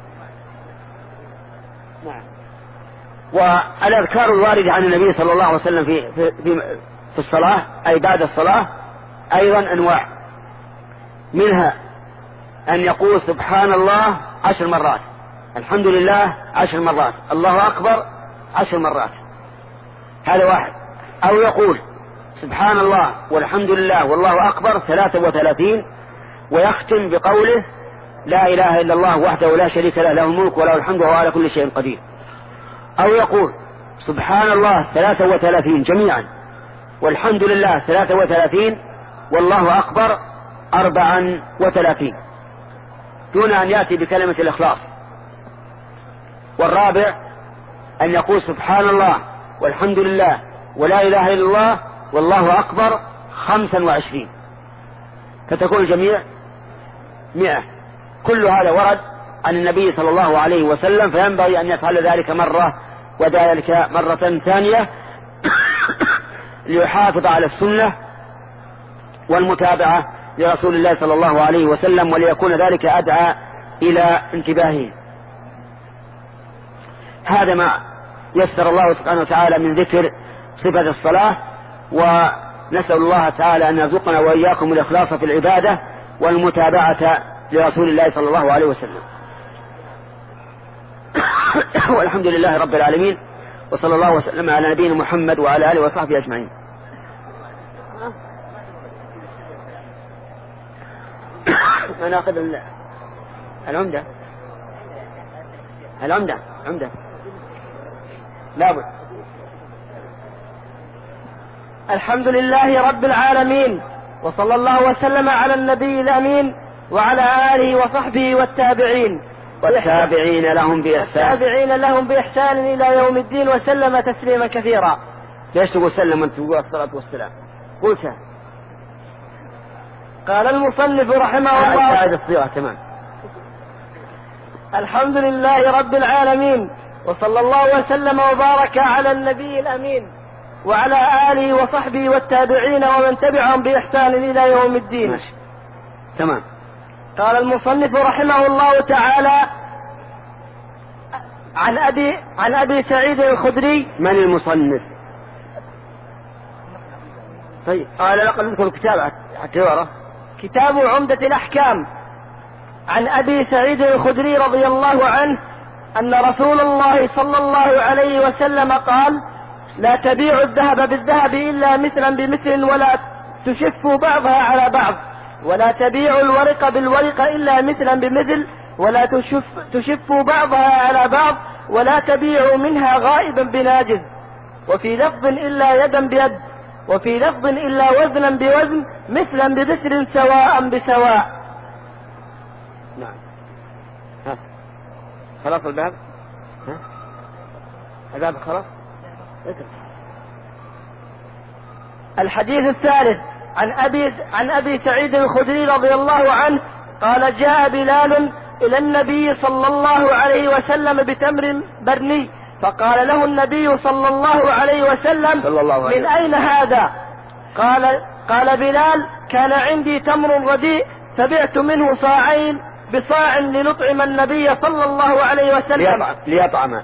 نعم. والأذكار الواردة عن النبي صلى الله عليه وسلم في في في, في الصلاة أي بعد الصلاة أيضا أنواع، منها أن يقول سبحان الله عشر مرات، الحمد لله عشر مرات، الله أكبر عشر مرات، هذا واحد. أو يقول سبحان الله والحمد لله والله أكبر ثلاثة وثلاثين، ويختم بقوله لا إله إلا الله وحده لا شريك له له الملك وله الحمد وهو على كل شيء قدير. أو يقول سبحان الله ثلاثة وثلاثين جميعا، والحمد لله ثلاثة وثلاثين، والله أكبر أربعا وثلاثين، دون أن يأتي بكلمة الإخلاص. والرابع أن يقول سبحان الله والحمد لله ولا إله إلا الله والله أكبر خمسا وعشرين، فتكون الجميع مئة. كل هذا ورد عن النبي صلى الله عليه وسلم، فينبغي أن يفعل ذلك مرة وذلك مرة ثانية ليحافظ على السنة والمتابعة لرسول الله صلى الله عليه وسلم، وليكون ذلك أدعى إلى انتباهه. هذا ما يسر الله سبحانه وتعالى من ذكر صفة الصلاة، ونسأل الله تعالى أن يرزقنا وإياكم الإخلاص في العبادة والمتابعة لرسول الله صلى الله عليه وسلم. والحمد لله رب العالمين، وصلى الله وسلم على نبينا محمد وعلى آله وصحبه أجمعين. مناقب العمدة العمدة عمدة لابد. الحمد لله رب العالمين، وصلى الله وسلم على النبي الأمين وعلى آله وصحبه والتابعين والتابعين لهم بإحسان والتابعين لهم بإحسان إلى يوم الدين، وسلم تسليما كثيرا. ليش تقول سلم وانت تقول الصلاة والسلام؟ قلتها. قال المصنف رحمه الله هذه الصيغة تمام. الحمد لله رب العالمين، وصلى الله وسلم وبارك على النبي الأمين وعلى آله وصحبه والتابعين ومن تبعهم بإحسان إلى يوم الدين. ماشي. تمام. قال المصنف رحمه الله تعالى عن أبي عن أبي سعيد الخدري. من المصنف؟ طيب قال لقد نذكر الكتاب حتى يعرف. كتاب عمدة الأحكام. عن أبي سعيد الخدري رضي الله عنه أن رسول الله صلى الله عليه وسلم قال: لا تبيع الذهب بالذهب إلا مثلا بمثل ولا تشفوا بعضها على بعض، ولا تبيع الورق بالورق إلا مثلا بمثل ولا تشف تشفوا بعضها على بعض، ولا تبيعوا منها غائبا بناجز، وفي لفظ إلا يدا بيد، وفي لفظ إلا وزنا بوزن، مثلا بمثل سواء بسواء. نعم. ها خلاص الباب؟ ها الباب خلاص؟ الحديث الثالث عن أبي عن أبي سعيد الخدري رضي الله عنه قال: جاء بلال إلى النبي صلى الله عليه وسلم بتمر برني، فقال له النبي صلى الله عليه وسلم: صلى الله عليه من أين هذا؟ قال قال بلال: كان عندي تمر رديء فبعت منه صاعين بصاع لنطعم النبي صلى الله عليه وسلم. ليطعم ليطعم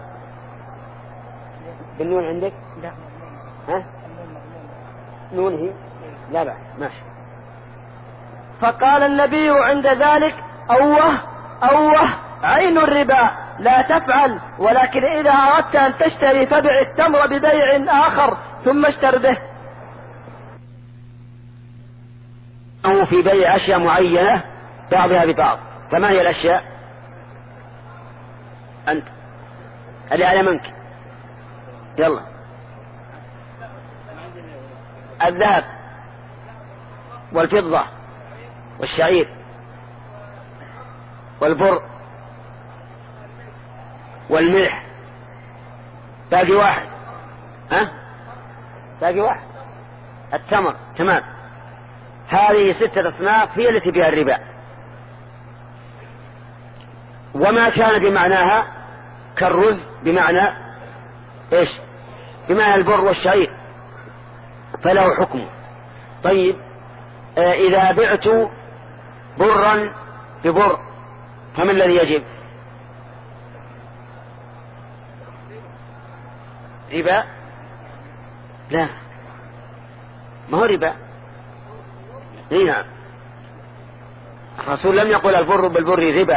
بالنون عندك؟ لا. ها؟ نون هي؟ لا لا ماشي. فقال النبي عند ذلك: أوه أوه عين الربا، لا تفعل، ولكن إذا أردت أن تشتري فبع التمر ببيع آخر ثم اشتر به. أو في بيع أشياء معينة بعضها ببعض. فما هي الأشياء؟ أنت اللي على منك. يلا. الذهب والفضة والشعير والبر والملح. باقي واحد. ها؟ باقي واحد. التمر. تمام. هذه ستة أصناف هي التي بها الربا، وما كان بمعناها كالرز بمعنى ايش؟ بمعنى البر والشعير فله حكمه. طيب آه إذا بعت برا ببر فما الذي يجب؟ ربا؟ لا، ما هو ربا. نعم، الرسول لم يقل البر بالبر ربا.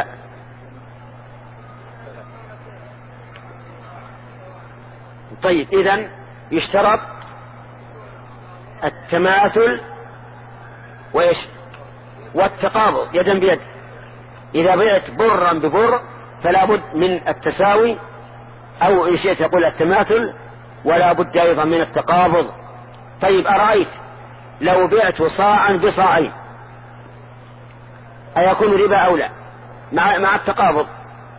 طيب إذن يشترط التماثل وإيش؟ والتقابض يدا بيد. إذا بعت برا ببر فلا بد من التساوي، أو إن شئت يقول التماثل، ولا بد أيضا من التقابض. طيب أرأيت لو بعت صاعا بصاعين أيكون ربا أو لا مع, مع التقابض؟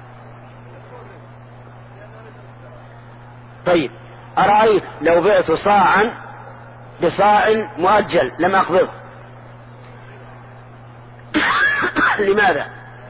طيب أرأيت لو بعت صاعا بصاع مؤجل لم أقبض لماذا؟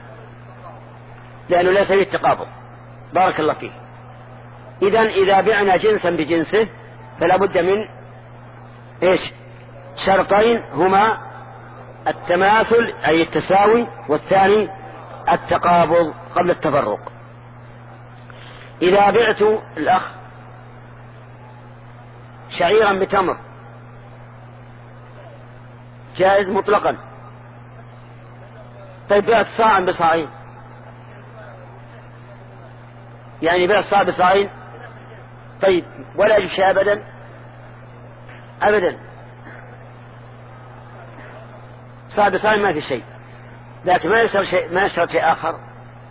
لأنه ليس فيه التقابض. بارك الله فيه. إذن إذا بعنا جنسا بجنسه فلا بد من إيش؟ شرطين هما التماثل أي التساوي، والثاني التقابض قبل التفرق. إذا بعت الأخ شعيرا بتمر جائز مطلقا. طيب بعت صاعا بصاعين، يعني بعت صاع بصاعين، طيب ولا يجب شيء أبدا أبدا. صاع بصاعين ما في شيء، لكن ما يشترط شيء ما يشترط شيء آخر.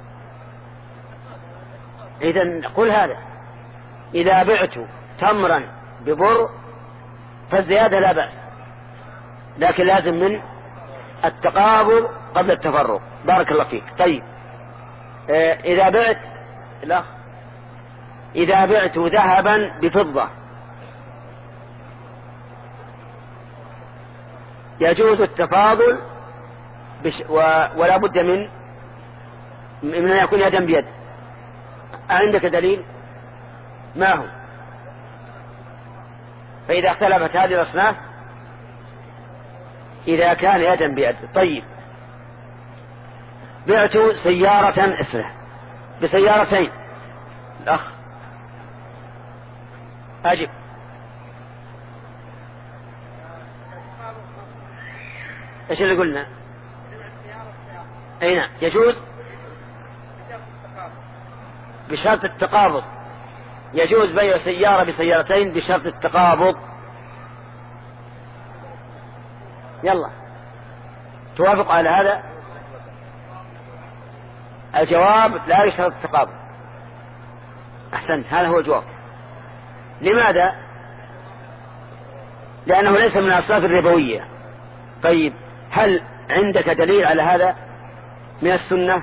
إذن قل هذا: إذا بعت تمرا ببر فالزيادة لا بأس، لكن لازم من التقابض قبل التفرق. بارك الله فيك. طيب آه إذا بعت لا إذا بعت ذهبا بفضة يجوز التفاضل بش و... ولا بد من من أن يكون يدا بيد. عندك دليل؟ ما هو؟ فإذا اختلفت هذه الأصناف إذا كان يدا بيد. طيب بعت سيارة اسره بسيارتين. الأخ أجب. إيش اللي قلنا؟ أي نعم يجوز بشرط التقابض. يجوز بيع سيارة بسيارتين بشرط التقابض. يلا توافق على هذا؟ الجواب لا يشترط التقابض. أحسنت، هذا هو الجواب. لماذا؟ لأنه ليس من الأصناف الربوية. طيب هل عندك دليل على هذا من السنة؟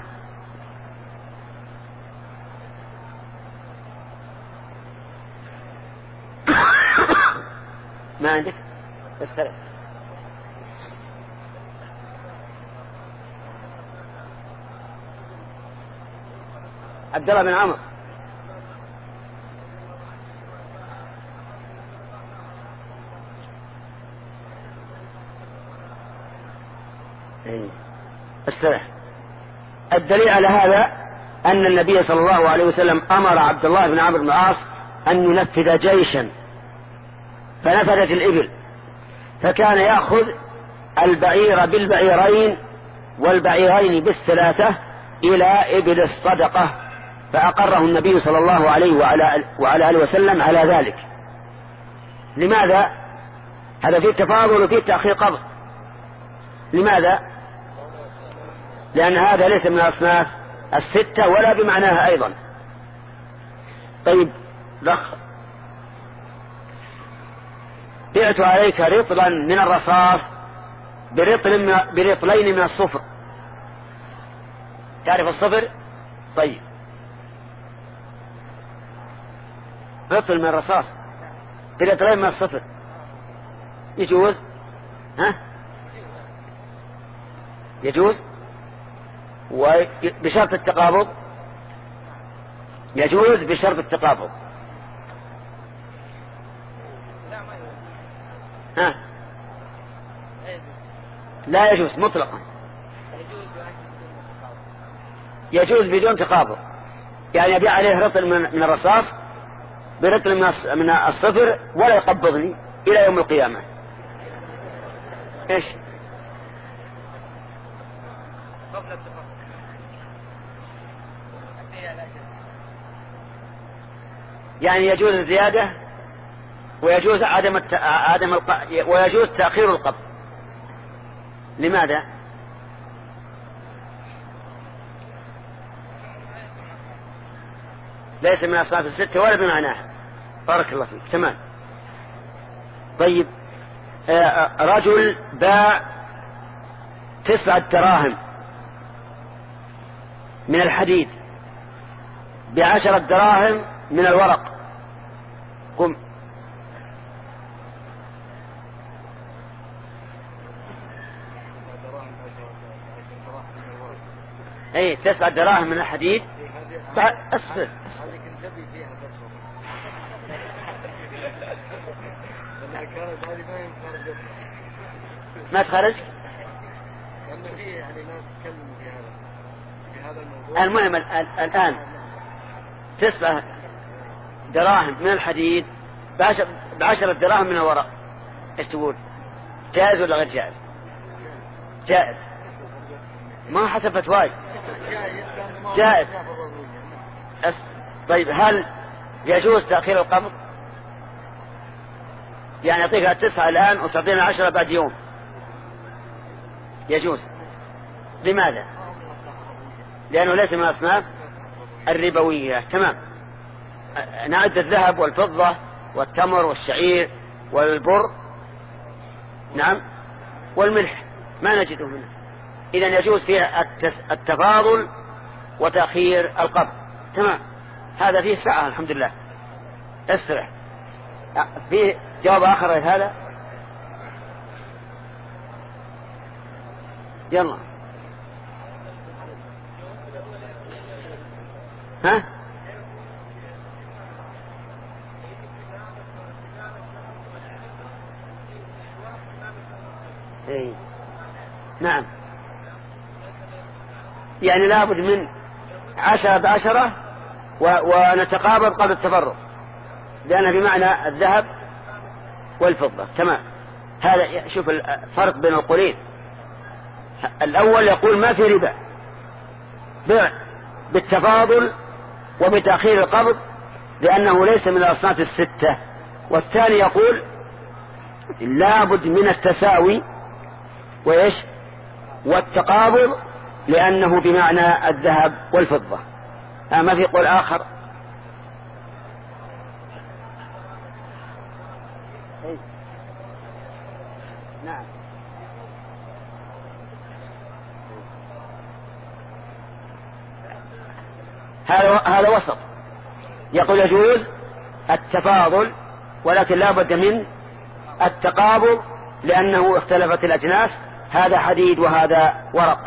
ما عندك؟ استرد. عبد الله بن عمرو. استرح. الدليل على هذا أن النبي صلى الله عليه وسلم أمر عبد الله بن عمرو بن العاص أن ينفذ جيشا فنفذت الإبل، فكان يأخذ البعير بالبعيرين والبعيرين بالثلاثة إلى إبل الصدقة، فأقره النبي صلى الله عليه وعلى, وعلى آله وسلم على ذلك. لماذا؟ هذا فيه تفاضل وفيه تأخير قبض. لماذا؟ لأن هذا ليس من الأصناف الستة ولا بمعناها أيضا. طيب لخ بعت عليك رطلا من الرصاص برطل من برطلين من الصفر. تعرف الصفر؟ طيب رطل من الرصاص برطلين من الصفر يجوز؟ ها؟ يجوز وبشرط التقابض. يجوز بشرط التقابض. ها؟ لا يجوز مطلقا. يجوز بدون تقابض، يعني يبيع عليه رطل من الرصاص برطل من الصفر ولا يقبضني إلى يوم القيامة. إيش؟ يعني يجوز الزيادة ويجوز عدم الت... عدم الق... ويجوز تأخير القبض. لماذا؟ ليس من أصناف الستة ولا بمعناها. بارك الله فيك. تمام. طيب رجل باع تسعة دراهم من الحديد بعشرة دراهم من الورق. قم. اي تسعة دراهم من الحديد. اصبر ما تخرج. المهم الآن تسعة دراهم من الحديد بعشرة دراهم من الورق. ايش تقول؟ جائز ولا غير جائز؟ جائز. ما حسب فتواي. جائز. طيب هل يجوز تأخير القبض؟ يعني يعطيك التسعة الآن وتعطينا عشرة بعد يوم. يجوز. لماذا؟ لأنه ليس من الأصناف الربوية. تمام. نعد الذهب والفضة والتمر والشعير والبر، نعم، والملح ما نجده منه. إذن يجوز فيها التفاضل وتأخير القبض. تمام. هذا فيه سعة الحمد لله. استرح. فيه جواب آخر هذا؟ يلا. ها؟ ايه نعم، يعني لابد من عشرة بعشرة ونتقابض قبل التفرق، لأنها بمعنى الذهب والفضة. تمام. هذا شوف الفرق بين القولين. الأول يقول ما في ربا بيع بالتفاضل وبتأخير القبض لأنه ليس من الأصناف الستة، والثاني يقول لابد من التساوي وإيش والتقابض لأنه بمعنى الذهب والفضة. آه ما في قول آخر. نعم. هذا هذا وسط. يقول يجوز التفاضل ولكن لا بد من التقابض لأنه اختلفت الأجناس، هذا حديد وهذا ورق.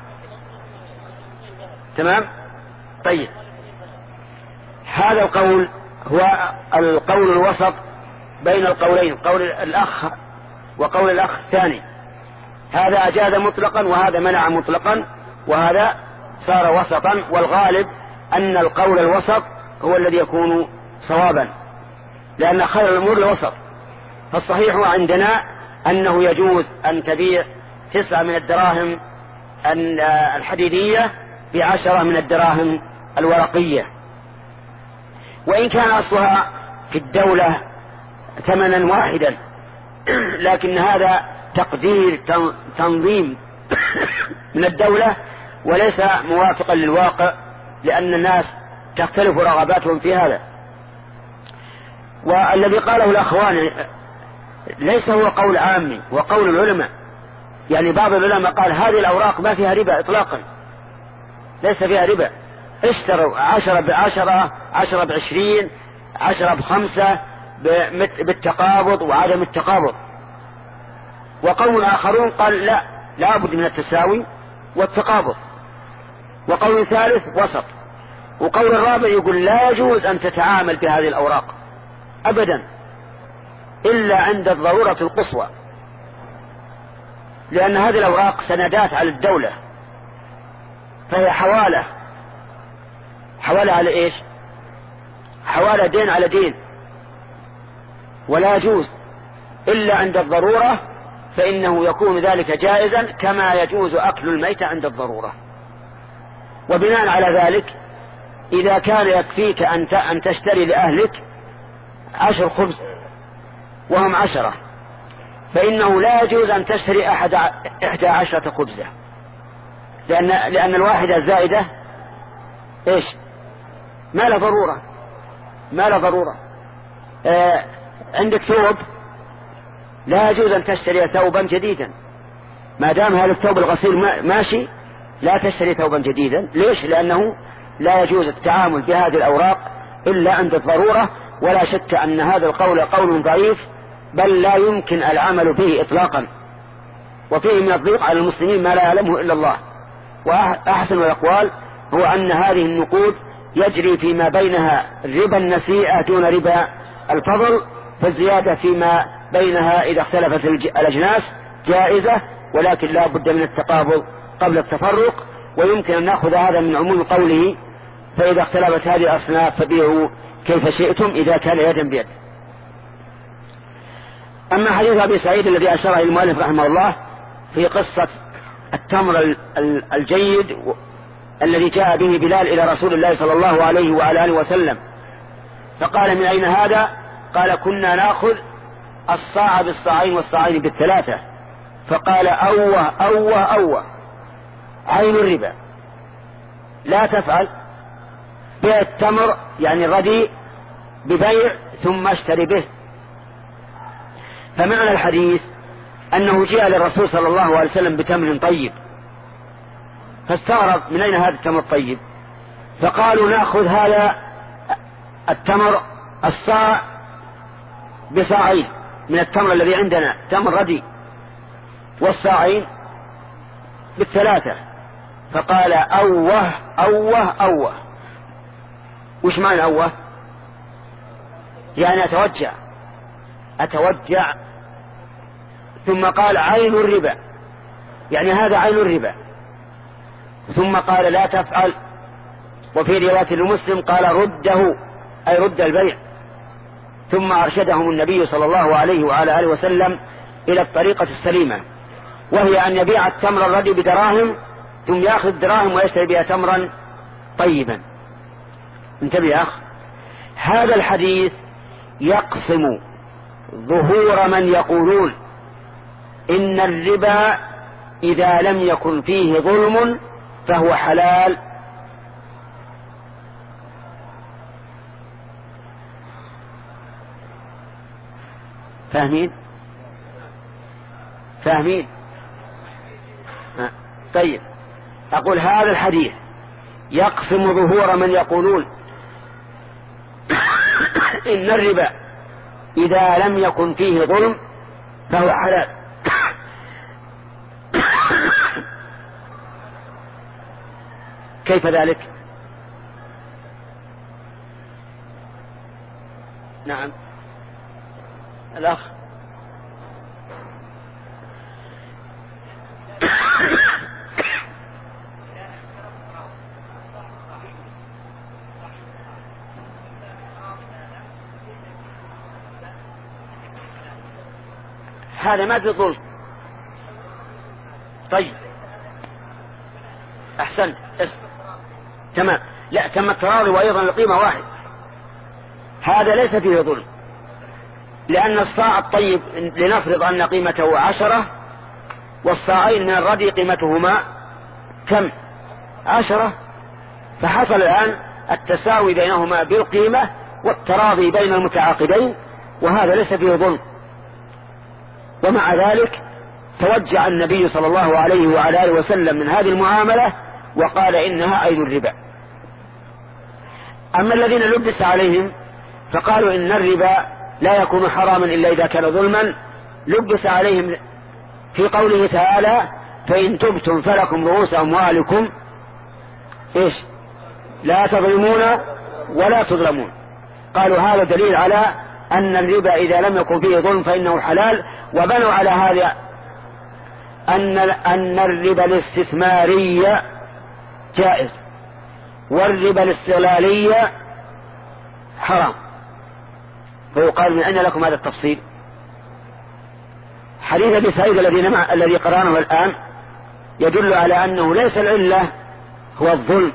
تمام. طيب هذا القول هو القول الوسط بين القولين، قول الأخ وقول الأخ الثاني. هذا أجاز مطلقا وهذا منع مطلقا، وهذا صار وسطا، والغالب أن القول الوسط هو الذي يكون صوابا لأن خير الأمور الوسط. فالصحيح عندنا أنه يجوز أن تبيع تسعة من الدراهم الحديدية بعشرة من الدراهم الورقية، وإن كان أصلها في الدولة ثمنا واحدا، لكن هذا تقدير تنظيم من الدولة وليس موافقا للواقع، لأن الناس تختلف رغباتهم في هذا. والذي قاله الأخوان ليس هو قول عامي وقول العلماء، يعني بعض العلماء قال هذه الأوراق ما فيها ربا إطلاقا، ليس فيها ربا، اشتروا عشرة بعشرة، عشرة بعشرين، عشرة بخمسة بالتقابض وعدم التقابض. وقوم آخرون قال لا، لا بد من التساوي والتقابض. وقول ثالث وسط. وقول الرابع يقول لا يجوز أن تتعامل بهذه الأوراق أبدا إلا عند الضرورة القصوى، لأن هذه الأوراق سندات على الدولة، فهي حوالة حوالة على إيش؟ حوالة دين على دين، ولا يجوز إلا عند الضرورة، فإنه يكون ذلك جائزا كما يجوز أكل الميت عند الضرورة. وبناء على ذلك إذا كان يكفيك أن تشتري لأهلك عشر خبز وهم عشرة، فإنه لا يجوز أن تشتري أحد إحدى عشرة خبزة، لأن, لأن الواحدة الزائدة إيش؟ ما لا ضرورة ما لا ضرورة آه عندك ثوب، لا يجوز أن تشتري ثوبا جديدا ما دام هذا الثوب الغسيل ماشي، لا تشتري ثوبا جديدا. ليش؟ لأنه لا يجوز التعامل بهذه الأوراق إلا عند الضرورة. ولا شك أن هذا القول قول ضعيف، بل لا يمكن العمل به إطلاقا، وفيه من الضيق على المسلمين ما لا يعلمه إلا الله. وأحسن الأقوال هو أن هذه النقود يجري فيما بينها ربا النسيئة دون ربا الفضل، فالزيادة فيما بينها إذا اختلفت الأجناس جائزة، ولكن لا بد من التقابض قبل التفرق. ويمكن أن نأخذ هذا من عموم قوله فإذا اختلفت هذه الأصناف فبيعوا كيف شئتم إذا كان يدا بيد. أما حديث أبي سعيد الذي أشار إليه المؤلف رحمه الله في قصة التمر الجيد الذي جاء به بلال إلى رسول الله صلى الله عليه وعلى آله وسلم، فقال من أين هذا؟ قال كنا نأخذ الصاع بالصاعين والصاعين بالثلاثة. فقال أوه أوه أوه، عين الربا، لا تفعل، بيع التمر يعني الرديء ببيع ثم اشتري به. فمعنى الحديث أنه جاء للرسول صلى الله عليه وسلم بتمر طيب، فاستغرب من أين هذا التمر الطيب؟ فقالوا نأخذ هذا التمر الصاع بصاعين من التمر الذي عندنا تمر رديء، والصاعين بالثلاثة، فقال أوه أوه أوه. وش معنى أوه؟ يعني أتوجع أتوجع. ثم قال عين الربا، يعني هذا عين الربا. ثم قال لا تفعل. وفي رواية لمسلم قال رده، أي رد البيع. ثم أرشدهم النبي صلى الله عليه وعلى آله وسلم إلى الطريقة السليمة، وهي أن يبيع التمر الردي بدراهم ثم يأخذ دراهم ويشتري بها تمرا طيبا. انتبه يا أخ، هذا الحديث يقسم ظهور من يقولون إن الربا إذا لم يكن فيه ظلم فهو حلال، فاهمين؟ فاهمين؟ طيب، أقول هذا الحديث يقسم ظهور من يقولون إن الربا إذا لم يكن فيه ظلم فهو حلال. كيف ذلك؟ نعم الأخ. هذا ما في ظلم. طيب أحسنت، تمام. لا، تم التراضي وأيضا القيمة واحد. هذا ليس فيه ظلم، لأن الصاع الطيب لنفرض أن قيمته عشرة والصاعين من الردي قيمتهما كم؟ عشرة. فحصل الآن التساوي بينهما بالقيمة والتراضي بين المتعاقدين، وهذا ليس فيه ظلم. ومع ذلك توجع النبي صلى الله عليه وعلى آله وسلم من هذه المعاملة وقال إنها عين الربا. أما الذين لبس عليهم فقالوا إن الربا لا يكون حراما إلا إذا كان ظلما، لبس عليهم في قوله تعالى فإن تبتم فلكم رؤوس أموالكم إيش لا تظلمون ولا تظلمون. قالوا هذا دليل على أن الربا إذا لم يكن فيه ظلم فإنه حلال، وبنوا على هذا أن أن الربا الاستثماري جائز والربا الاستغلالي حرام. فيقال من أين لكم هذا التفصيل؟ حديث أبي سعيد الذي نمع الذي قرأناه الآن يدل على أنه ليس العلة هو الظلم.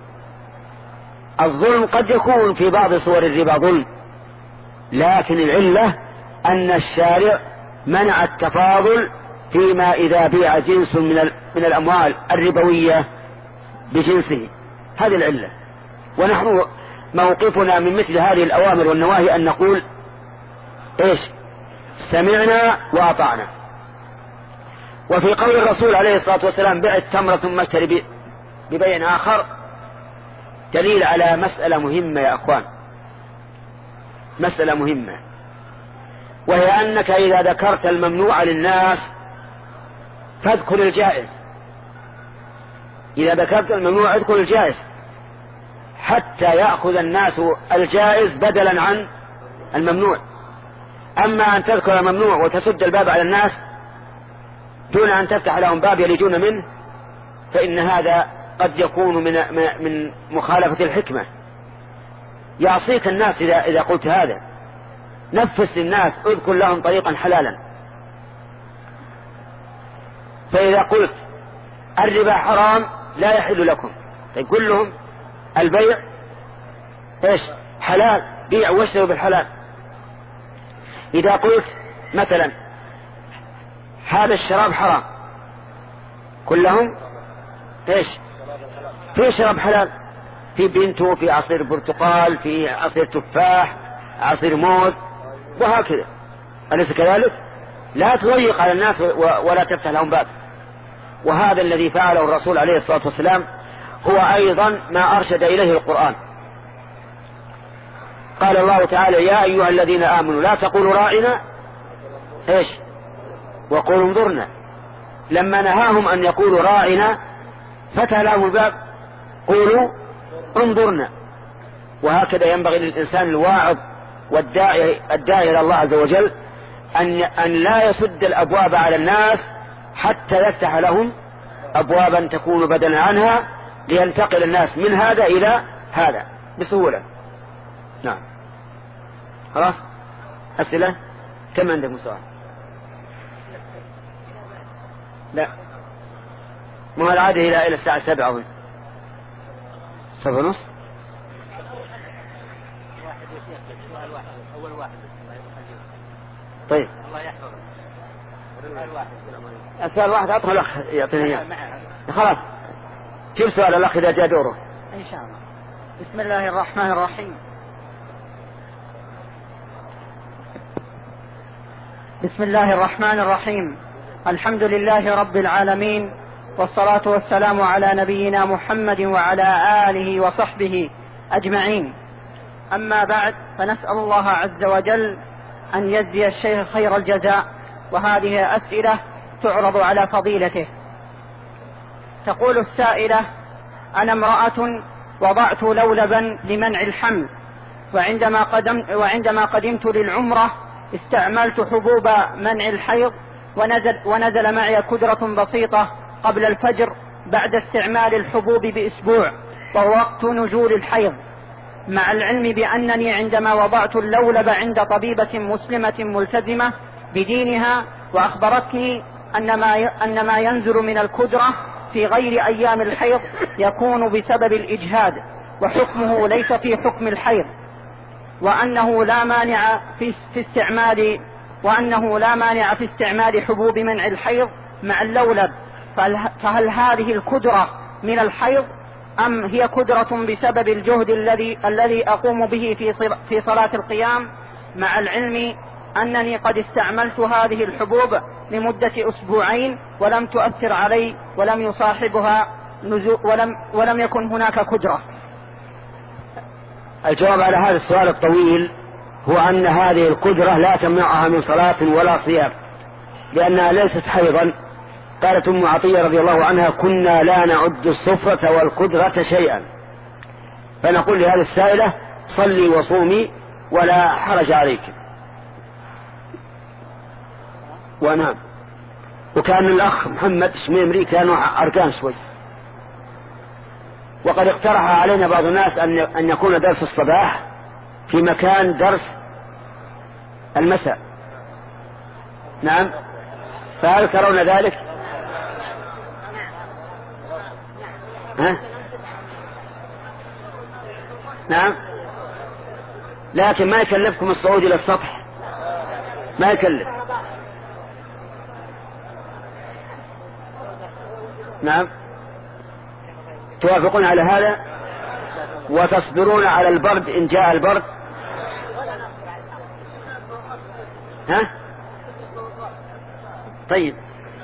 الظلم قد يكون في بعض صور الربا ظلم، لكن العلة أن الشارع منع التفاضل فيما إذا بيع جنس من من الأموال الربوية بجنسه. هذه العلة. ونحن موقفنا من مثل هذه الأوامر والنواهي أن نقول إيش سمعنا وأطعنا. وفي قول الرسول عليه الصلاة والسلام بيع التمر ثم اشتري ببيع آخر دليل على مسألة مهمة يا أخوان، مسألة مهمة، وهي أنك إذا ذكرت الممنوع للناس فاذكر الجائز. إذا ذكرت الممنوع اذكر الجائز حتى يأخذ الناس الجائز بدلا عن الممنوع. أما أن تذكر الممنوع وتسد الباب على الناس دون أن تفتح لهم باب يلجون منه فإن هذا قد يكون من من مخالفة الحكمة. يعصيك الناس إذا إذا قلت هذا. نفس للناس، اذكر لهم طريقا حلالا. فإذا قلت الربا حرام لا يحل لكم، طيب قل لهم البيع ايش حلال، بيع واشتروا بالحلال. إذا قلت مثلا هذا الشراب حرام، قل لهم ايش في شراب حلال، في بنتو، في عصير برتقال، في عصير تفاح، عصير موز، وهكذا. أليس كذلك؟ لا تضيق على الناس ولا تفتح لهم باب. وهذا الذي فعله الرسول عليه الصلاة والسلام هو أيضا ما أرشد إليه القرآن. قال الله تعالى يا أيها الذين آمنوا لا تقولوا راعنا ايش وقولوا انظرنا. لما نهاهم أن يقولوا راعنا فتح لهم الباب قولوا انظرنا. وهكذا ينبغي للإنسان الواعظ والداعي الداعي إلى الله عز وجل أن, أن لا يسد الأبواب على الناس حتى يفتح لهم أبوابا تكون بدلا عنها لينتقل الناس من هذا إلى هذا بسهولة. نعم. خلاص أسئلة؟ كم عندكم سؤال؟ لا مو العادة إلى إلى الساعة سبعة أظن سبعة ونص. طيب السؤال واحد أطمع الأخ يعطيني إياه خلاص. كيف سؤال الأخ إذا جاء دوره إن شاء الله. بسم الله الرحمن الرحيم. بسم الله الرحمن الرحيم. الحمد لله رب العالمين، والصلاة والسلام على نبينا محمد وعلى آله وصحبه أجمعين. أما بعد، فنسأل الله عز وجل أن يجزي الشيخ خير الجزاء، وهذه أسئلة تعرض على فضيلته. تقول السائلة: أنا امرأة وضعت لولبا لمنع الحمل، وعندما, قدم وعندما قدمت للعمرة استعملت حبوب منع الحيض، ونزل, ونزل معي كدرة بسيطة قبل الفجر بعد استعمال الحبوب بأسبوع وهو وقت نزول الحيض، مع العلم بأنني عندما وضعت اللولب عند طبيبة مسلمة ملتزمة بدينها وأخبرتني أن ما, أن ما ينزل من الكدرة في غير أيام الحيض يكون بسبب الإجهاد وحكمه ليس في حكم الحيض، وأنه لا مانع في, في استعمال وأنه لا مانع في استعمال حبوب منع الحيض مع اللولب، فهل هذه الكدرة من الحيض أم هي كدرة بسبب الجهد الذي الذي أقوم به في في صلاة القيام، مع العلم أنني قد استعملت هذه الحبوب لمدة أسبوعين ولم تؤثر علي ولم يصاحبها نزو ولم ولم يكن هناك كدرة؟ الجواب على هذا السؤال الطويل هو أن هذه الكدرة لا تمنعها من صلاة ولا صيام، لأنها ليست حيضا. قالت أم عطية رضي الله عنها: كنا لا نعد الصفرة والكدرة شيئا. فنقول لهذه السائلة: صلي وصومي ولا حرج عليك. ونعم. وكان الأخ محمد شميمري كانوا عرقان شوي، وقد اقترح علينا بعض الناس أن يكون درس الصباح في مكان درس المساء. نعم. فهل ترون ذلك؟ ها؟ نعم. لكن ما يكلفكم الصعود إلى السطح، ما يكلف. نعم. توافقون على هذا وتصبرون على البرد إن جاء البرد؟ ها؟ طيب،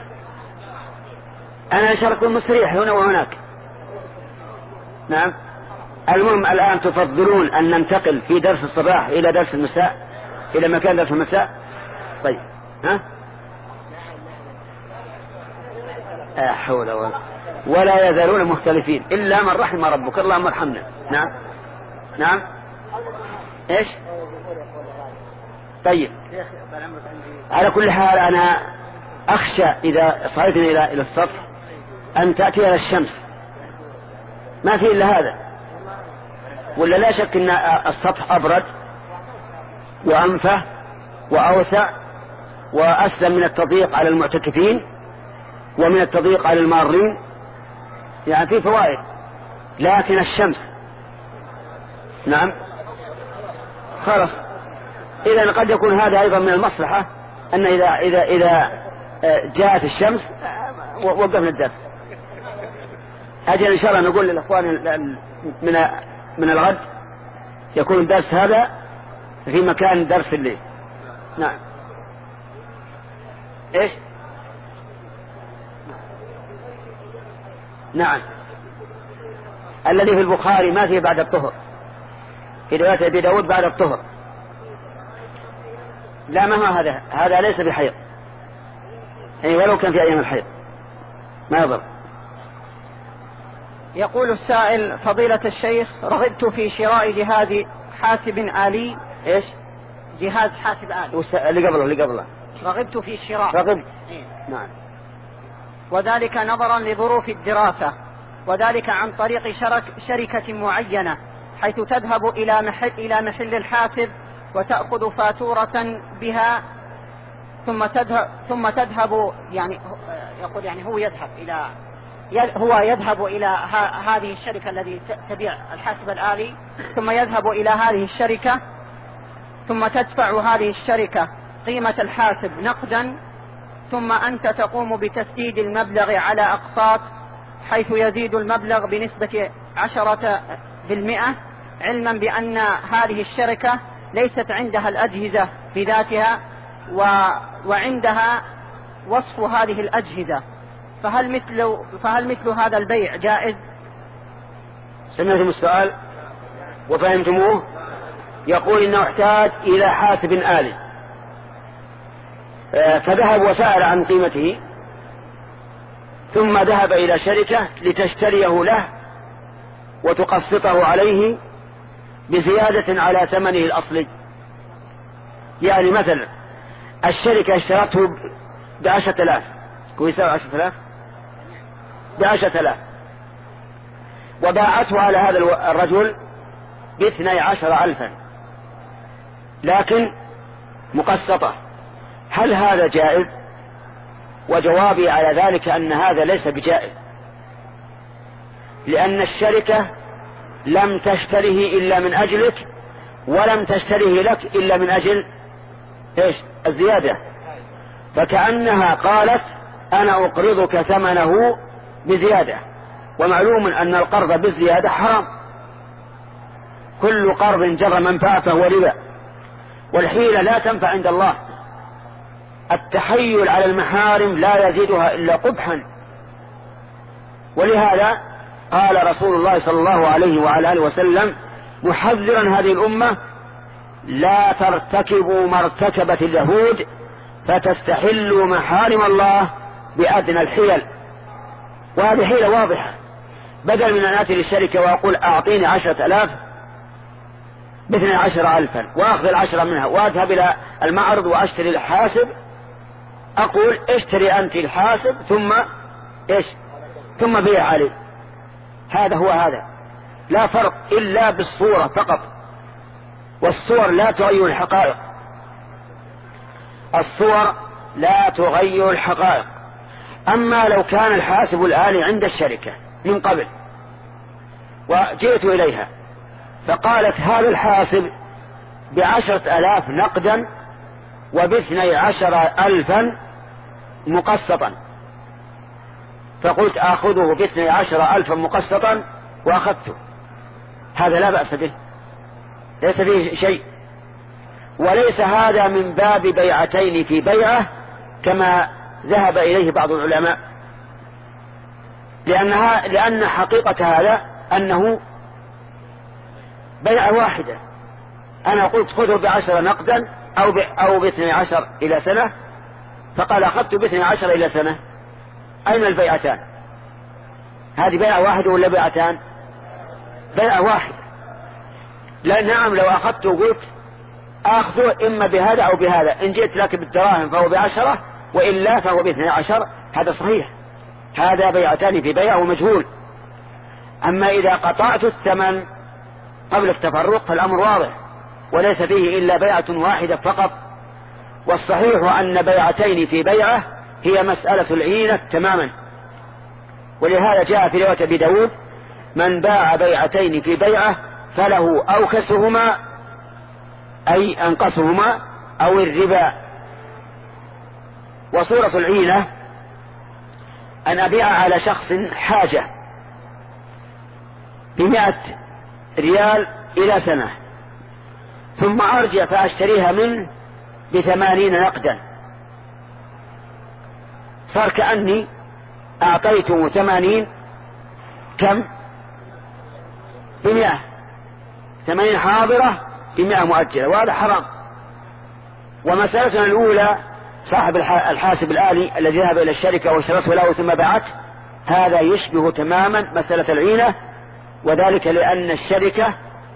أنا شرك مستريح هنا وهناك. نعم. المهم الآن تفضلون أن ننتقل في درس الصباح إلى درس المساء، إلى مكان درس المساء؟ طيب. ها؟ لا حول ولا ولا يزالون مختلفين إلا من رحم ربك، اللهم ارحمنا. نعم. نعم. إيش؟ طيب، على كل حال أنا أخشى إذا صعدنا إلى إلى السطح أن تأتي إلى الشمس، ما في إلا هذا. ولا لا شك أن السطح أبرد وأنفه وأوسع وأسلم من التضييق على المعتكفين ومن التضييق على المارين، يعني في فوائد. لكن الشمس، نعم، خلاص. إذا قد يكون هذا أيضا من المصلحة أن إذا إذا إذا جاءت الشمس وقفنا الدرس. أجل إن شاء الله نقول للأخوان من من الغد يكون الدرس هذا في مكان درس الليل. نعم. إيش؟ نعم. الذي في البخاري ما فيه بعد الطهر، في رواية أبي داود بعد الطهر. لا، ما هو هذا، هذا ليس بحيض، يعني ولو كان في أيام الحيض. ما يضر. يقول السائل: فضيلة الشيخ، رغبت في شراء جهاز حاسب آلي. إيش؟ جهاز حاسب آلي. وس... اللي قبله اللي قبله رغبت في الشراء. رغبت. إيه؟ نعم. وذلك نظرا لظروف الدراسة، وذلك عن طريق شرك شركة معينة، حيث تذهب إلى محل, إلى محل الحاسب وتأخذ فاتورة بها، ثم تذهب ثم تذهب يعني يقول يعني هو يذهب إلى هو يذهب إلى هذه الشركة التي تبيع الحاسب الآلي، ثم يذهب إلى هذه الشركة، ثم تدفع هذه الشركة قيمة الحاسب نقدا، ثم أنت تقوم بتسديد المبلغ على أقساط، حيث يزيد المبلغ بنسبة عشرة بالمئة، علما بأن هذه الشركة ليست عندها الأجهزة بذاتها و... وعندها وصف هذه الأجهزة، فهل مثل فهل مثل هذا البيع جائز؟ سمعتم السؤال وفهمتموه؟ يقول إنه احتاج إلى حاسب آلي، فذهب وسأل عن قيمته، ثم ذهب إلى شركة لتشتريه له وتقسطه عليه بزيادة على ثمنه الأصلي. يعني مثلا الشركة اشترته بعشرة آلاف، كويسة عشرة آلاف بعشرة آلاف، وباعته على هذا الرجل باثني عشر ألفا، لكن مقسطة. هل هذا جائز؟ وجوابي على ذلك أن هذا ليس بجائز، لأن الشركة لم تشتريه إلا من أجلك، ولم تشتريه لك إلا من أجل إيش؟ الزيادة. فكأنها قالت أنا أقرضك ثمنه بزيادة، ومعلوم أن القرض بالزيادة حرام، كل قرض جر منفعة فهو ربا، والحيلة لا تنفع عند الله. التحيل على المحارم لا يزيدها إلا قبحا، ولهذا قال رسول الله صلى الله عليه وعلى آله وسلم محذرا هذه الأمة: لا ترتكبوا ما ارتكبت اليهود فتستحلوا محارم الله بأدنى الحيل. وهذه حيلة واضحة، بدل من أن آتي للشركة وأقول أعطيني عشرة ألاف باثني عشر ألفا وأخذ العشرة منها وأذهب إلى المعرض وأشتري الحاسب، أقول اشتري أنت الحاسب ثم إيش ثم بيع عليه. هذا هو هذا، لا فرق إلا بالصورة فقط، والصور لا تغير الحقائق، الصور لا تغير الحقائق. أما لو كان الحاسب الآلي عند الشركة من قبل وجئت إليها فقالت هذا الحاسب بعشرة ألاف نقدا وباثني عشر ألفا مقسطا، فقلت آخذه باثني عشر ألفا مقسطا وأخذته، هذا لا بأس به، ليس فيه شيء، وليس هذا من باب بيعتين في بيعة كما ذهب إليه بعض العلماء، لأنها لأن حقيقة هذا أنه بيعة واحدة. أنا قلت خذه بعشرة نقدا أو أو باثني عشر إلى سنة، فقال أخذت باثني عشر إلى سنة، أين البيعتان؟ هذه بيعة واحدة ولا بيعتان؟ بيعة واحدة. لا نعم، لو أخذت وقلت أخذه إما بهذا أو بهذا، إن جئت لك بالدراهم فهو بعشرة وإلا فهو باثني عشر، هذا صحيح، هذا بيعتان في بيع ومجهول. أما إذا قطعت الثمن قبل التفرق فالأمر واضح، وليس فيه إلا بيعة واحدة فقط. والصحيح أن بيعتين في بيعة هي مسألة العينة تماما، ولهذا جاء في رواية أبي داود: من باع بيعتين في بيعة فله أوكسهما أي أنقصهما أو الربا. وصورة العينة أن أبيع على شخص حاجة بمئة ريال إلى سنة، ثم أرجع فأشتريها منه بثمانين نقدا، صار كأني أعطيته ثمانين كم بمئة، ثمانين حاضرة بمئة مؤجلة، وهذا حرام. ومسألتنا الأولى صاحب الحاسب الآلي الذي ذهب إلى الشركة واشترته له ثم باعته، هذا يشبه تماما مسألة العينة، وذلك لأن الشركة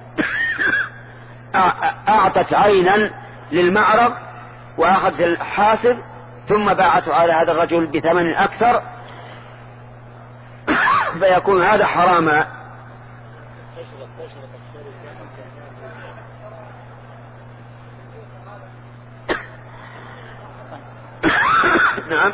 أعطت عينا للمعرض وأخذت الحاسب ثم باعته على هذا الرجل بثمن أكثر، فيكون هذا حراما. نعم.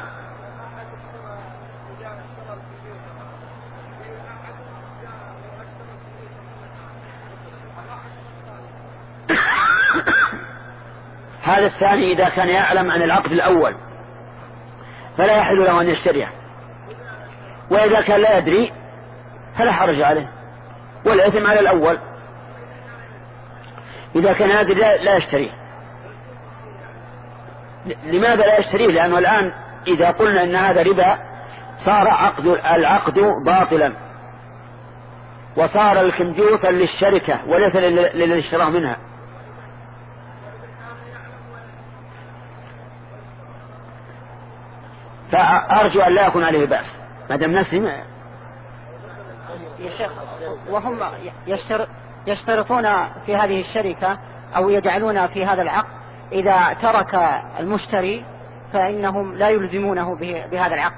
هذا الثاني إذا كان يعلم عن العقد الأول فلا يحل له أن يشتريه، وإذا كان لا يدري فلا حرج عليه، والإثم على الأول. إذا كان يدري لا يشتريه. لماذا لا يشتريه؟ لأنه الآن إذا قلنا إن هذا ربا صار عقد العقد باطلا، وصار الكمبيوتر للشركة وليس للذي اشتراه منها. فأرجو أن لا يكون عليه بأس ما دام نسلم. يا شيخ، وهم يشترطون في هذه الشركة أو يجعلون في هذا العقد إذا ترك المشتري فإنهم لا يلزمونه بهذا العقد.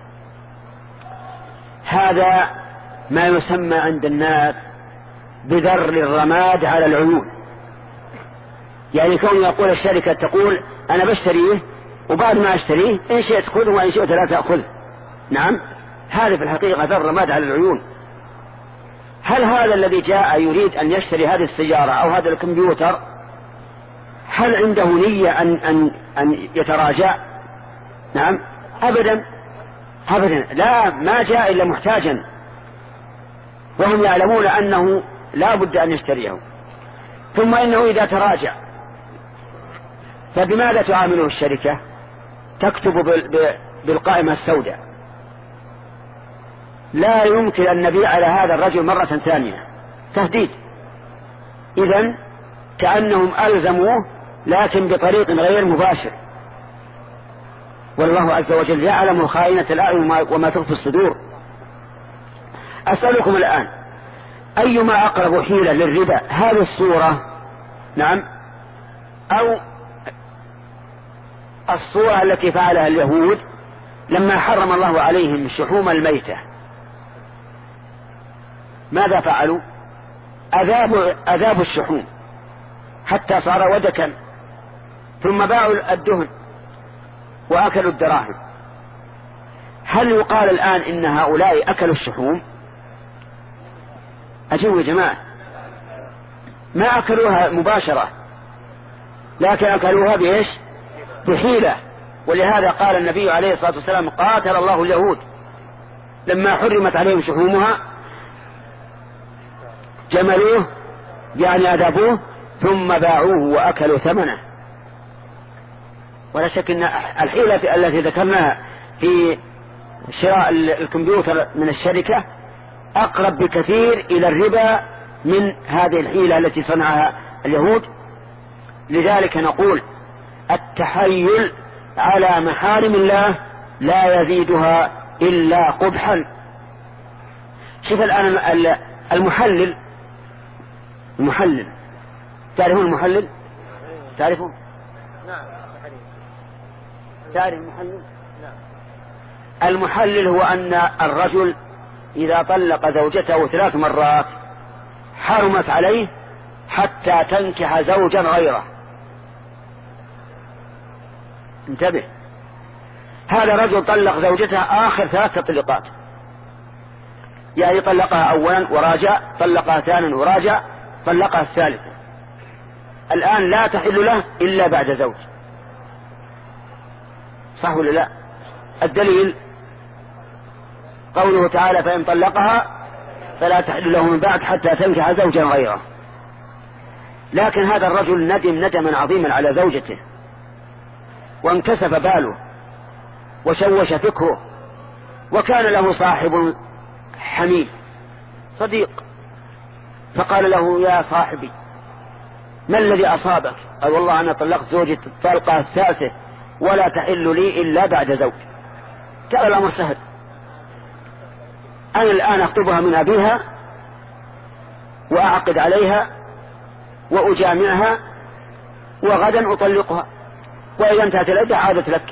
هذا ما يسمى عند الناس بذر الرماد على العيون. يعني كون يقول الشركة تقول أنا بشتريه وبعد ما أشتريه إن شئت خذه وإن شئت لا تأخذ. نعم، هذا في الحقيقة ذر الرماد على العيون. هل هذا الذي جاء يريد أن يشتري هذه السيارة أو هذا الكمبيوتر هل عنده نية أن, أن, أن يتراجع؟ نعم، أبدا أبدا، لا، ما جاء إلا محتاجا، وهم يعلمون أنه لا بد أن يشتريه. ثم إنه إذا تراجع فبماذا تعامله الشركة؟ تكتب بالقائمة السوداء، لا يمكن أن نبيع على هذا الرجل مرة ثانية، تهديد. إذن كأنهم ألزموه لكن بطريق غير مباشر، والله عز وجل يعلم خائنة الأعين وما تخفي الصدور. أسألكم الآن أيما أقرب حيلة للربا، هذه الصورة نعم أو الصورة التي فعلها اليهود لما حرم الله عليهم شحوم الميتة؟ ماذا فعلوا؟ أذابوا, أذابوا الشحوم حتى صار ودكا، ثم باعوا الدهن وأكلوا الدراهم. هل يقال الآن إن هؤلاء أكلوا الشحوم؟ أجيبوا يا جماعة، ما أكلوها مباشرة لكن أكلوها بإيش؟ بحيلة. ولهذا قال النبي عليه الصلاة والسلام قاتل الله اليهود لما حرمت عليهم شحومها جملوه يعني أذابوه ثم باعوه وأكلوا ثمنه. ولا شك أن الحيلة التي ذكرناها في شراء الكمبيوتر من الشركة أقرب بكثير إلى الربا من هذه الحيلة التي صنعها اليهود. لذلك نقول التحيل على محارم الله لا يزيدها إلا قبحا. شوف الآن المحلل المحلل تعرفون المحلل؟ تعرفون؟ نعم. تعرف المحلل؟ نعم. المحلل هو أن الرجل إذا طلق زوجته ثلاث مرات حرمت عليه حتى تنكح زوجا غيره. انتبه، هذا رجل طلق زوجته آخر ثلاث تطليقات، يعني طلقها أولا وراجع، طلقها ثانيا وراجع، طلقها الثالثة. الآن لا تحل له إلا بعد زوج، صح ولا لا؟ الدليل قوله تعالى فإن طلقها فلا تحل له من بعد حتى تنكح زوجا غيره. لكن هذا الرجل ندم ندما عظيما على زوجته وانكسف باله وشوش فكره، وكان له صاحب حميد صديق، فقال له يا صاحبي ما الذي أصابك؟ قال والله أنا طلقت زوجي الطلقة الثالثة ولا تحل لي إلا بعد زوج. قال الأمر سهل، أنا الآن أخطبها من أبيها وأعقد عليها وأجامعها وغدا أطلقها، وإذا انتهت العدة عادت لك.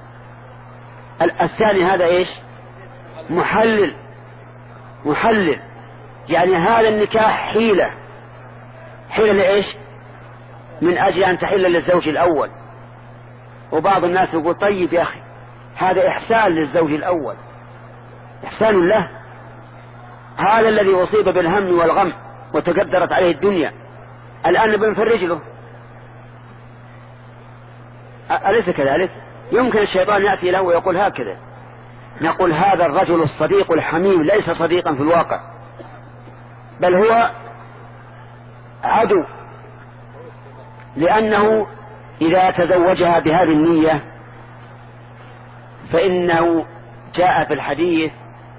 الثاني هذا إيش؟ محلل. محلل يعني هذا النكاح حيلة. حيلة لإيش؟ من أجل أن تحل للزوج الأول. وبعض الناس يقول طيب يا أخي هذا إحسان للزوج الأول، إحسان له، هذا الذي أصيب بالهم والغم وتقدرت عليه الدنيا الآن بنفرج له. أليس كذلك؟ يمكن الشيطان يأتي له ويقول هكذا. نقول هذا الرجل الصديق الحميم ليس صديقا في الواقع، بل هو عدو، لأنه إذا تزوجها بهذه النية فإنه جاء في الحديث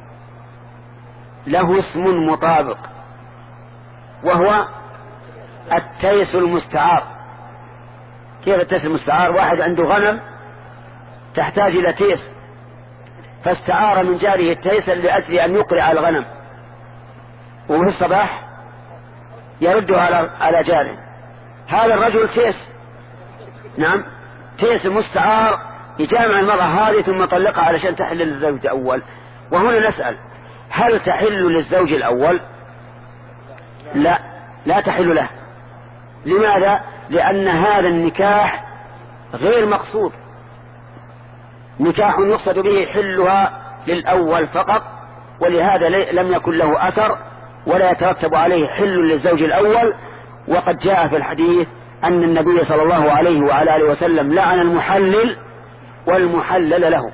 له اسم مطابق وهو التيس المستعار. كيف التيس المستعار؟ واحد عنده غنم تحتاج إلى تيس، فاستعار من جاره التيس لأجل أن يقرع الغنم، وفي الصباح يرده على على جاره. هذا الرجل تيس، نعم تيس مستعار، يجامع المرأة هذه ثم طلقها علشان تحل للزوج الأول. وهنا نسأل هل تحل للزوج الأول؟ لا، لا تحل له. لماذا؟ لأن هذا النكاح غير مقصود، نكاح يقصد به حلها للأول فقط، ولهذا لم يكن له أثر ولا يترتب عليه حل للزوج الأول. وقد جاء في الحديث أن النبي صلى الله عليه وعلى آله وسلم لعن المحلل والمحلل له.